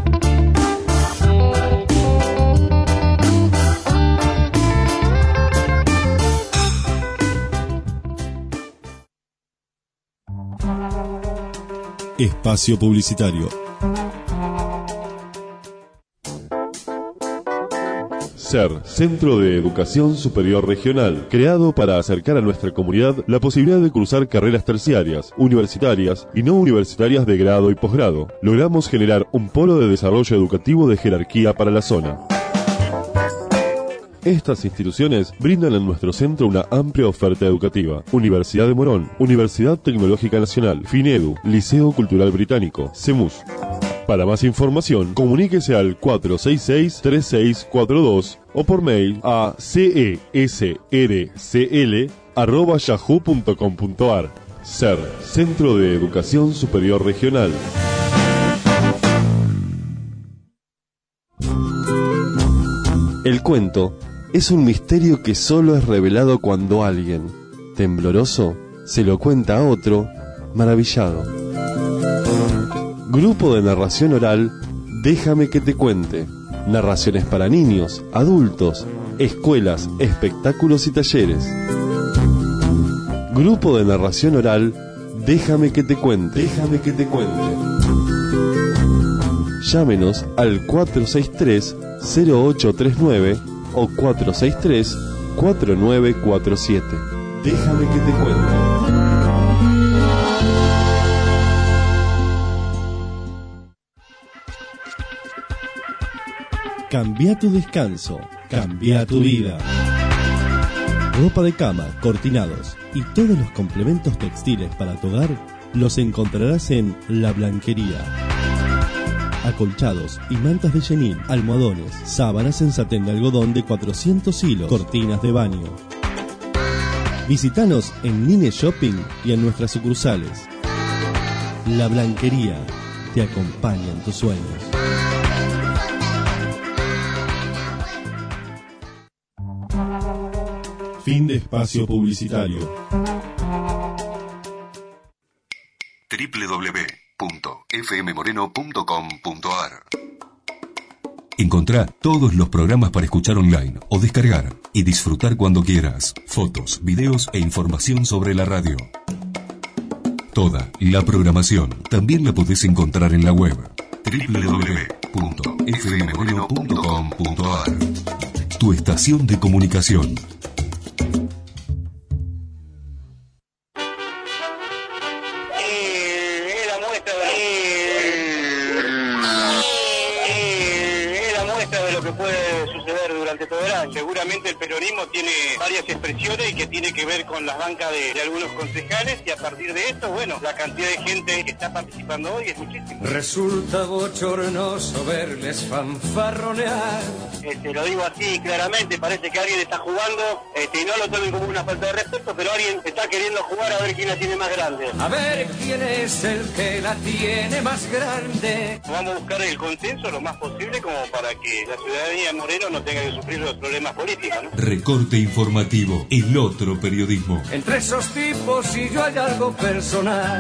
Espacio publicitario. SER, Centro de Educación Superior Regional, creado para acercar a nuestra comunidad la posibilidad de cursar carreras terciarias, universitarias y no universitarias de grado y posgrado. Logramos generar un polo de desarrollo educativo de jerarquía para la zona. Estas instituciones brindan en nuestro centro una amplia oferta educativa. Universidad de Morón, Universidad Tecnológica Nacional, FINEDU, Liceo Cultural Británico, CEMUS. Para más información, comuníquese al cuatro seis seis, tres seis cuatro dos o por mail a cesrcl arroba yahoo punto com punto ar. SER, Centro de Educación Superior Regional. El cuento es un misterio que solo es revelado cuando alguien, tembloroso, se lo cuenta a otro, maravillado. Grupo de narración oral, Déjame que te cuente. Narraciones para niños, adultos, escuelas, espectáculos y talleres. Grupo de narración oral, Déjame que te cuente. Déjame que te cuente. Llámenos al cuatro seis tres, cero ocho tres nueve o cuatro seis tres, cuatro nueve cuatro siete. Déjame que te cuente. Cambia tu descanso, cambia tu vida. Ropa de cama, cortinados y todos los complementos textiles para tu hogar los encontrarás en La Blanquería. Acolchados y mantas de chenil, almohadones, sábanas en satén de algodón de cuatrocientos hilos, cortinas de baño. Visítanos en Nine Shopping y en nuestras sucursales. La Blanquería te acompaña en tus sueños. Fin de espacio publicitario. doble u doble u doble u punto f m moreno punto com punto a r. Encontrá todos los programas para escuchar online o descargar y disfrutar cuando quieras. Fotos, videos e información sobre la radio. Toda la programación también la podés encontrar en la web doble u doble u doble u punto f m moreno punto com punto a r. Tu estación de comunicación. Seguramente el peronismo tiene varias expresiones y que tiene que ver con las bancas de, de algunos concejales, y a partir de esto, bueno, la cantidad de gente que está participando hoy es muchísima. Resulta bochornoso verles fanfarronear. Este, lo digo así claramente, parece que alguien está jugando, este, y no lo tomen como una falta de respeto, pero alguien está queriendo jugar a ver quién la tiene más grande. A ver quién es el que la tiene más grande. Vamos a buscar el consenso lo más posible como para que la ciudadanía de Moreno no tenga que sufrir los problemas políticos, ¿no? Recorte informativo, el otro periodismo. Entre esos tipos y yo hay algo personal.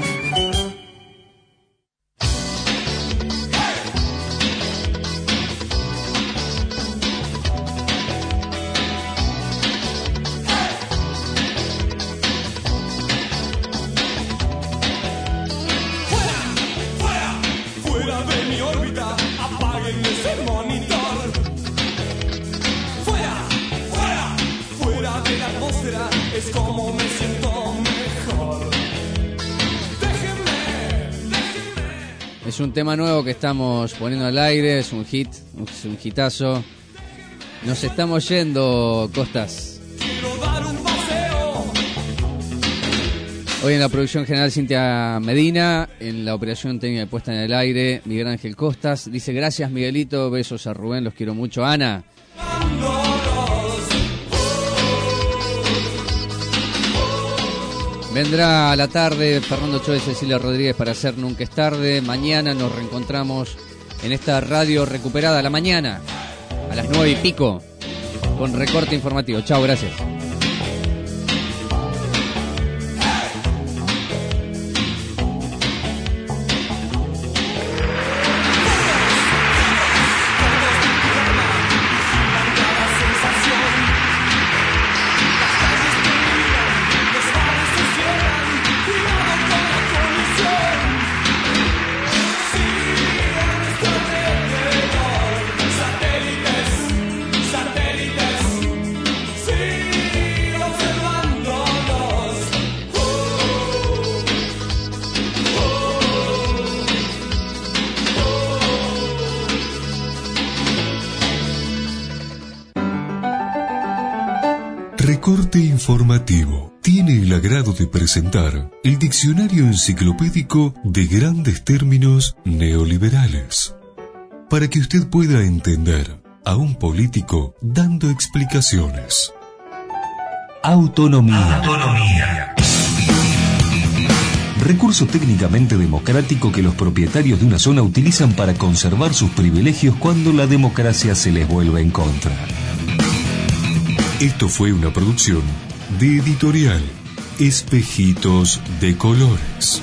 Es como me siento mejor. Déjenme, déjenme. Es un tema nuevo que estamos poniendo al aire, es un hit, es un hitazo. Nos estamos yendo, Costas. Quiero dar un paseo. Hoy en la producción general Cintia Medina, en la operación técnica de puesta en el aire Miguel Ángel Costas. Dice gracias Miguelito, besos a Rubén, los quiero mucho. Ana. Vendrá a la tarde Fernando Choa y Cecilia Rodríguez para hacer Nunca es tarde. Mañana nos reencontramos en esta radio recuperada a la mañana, a las nueve y pico, con recorte informativo. Chao, gracias. Recorte informativo. Tiene el agrado de presentar el diccionario enciclopédico de grandes términos neoliberales, para que usted pueda entender a un político dando explicaciones. Autonomía. Autonomía. Recurso técnicamente democrático que los propietarios de una zona utilizan para conservar sus privilegios cuando la democracia se les vuelve en contra. Esto fue una producción de Editorial Espejitos de Colores.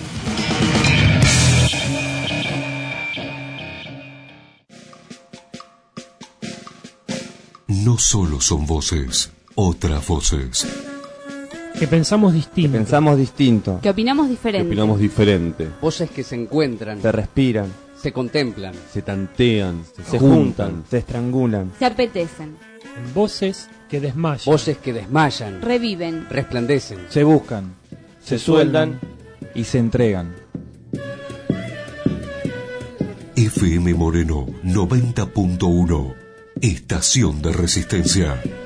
No solo son voces, otras voces. Que pensamos distinto. Que pensamos distinto. Que opinamos diferente. Que opinamos diferente. Voces que se encuentran. Se respiran. Se contemplan. Se tantean. Se, se juntan, juntan. Se estrangulan. Se apetecen. Voces que desmayan. Voces que desmayan. Reviven. Resplandecen. Se buscan. Se, se sueldan. Y se entregan. F M Moreno noventa punto uno. Estación de Resistencia.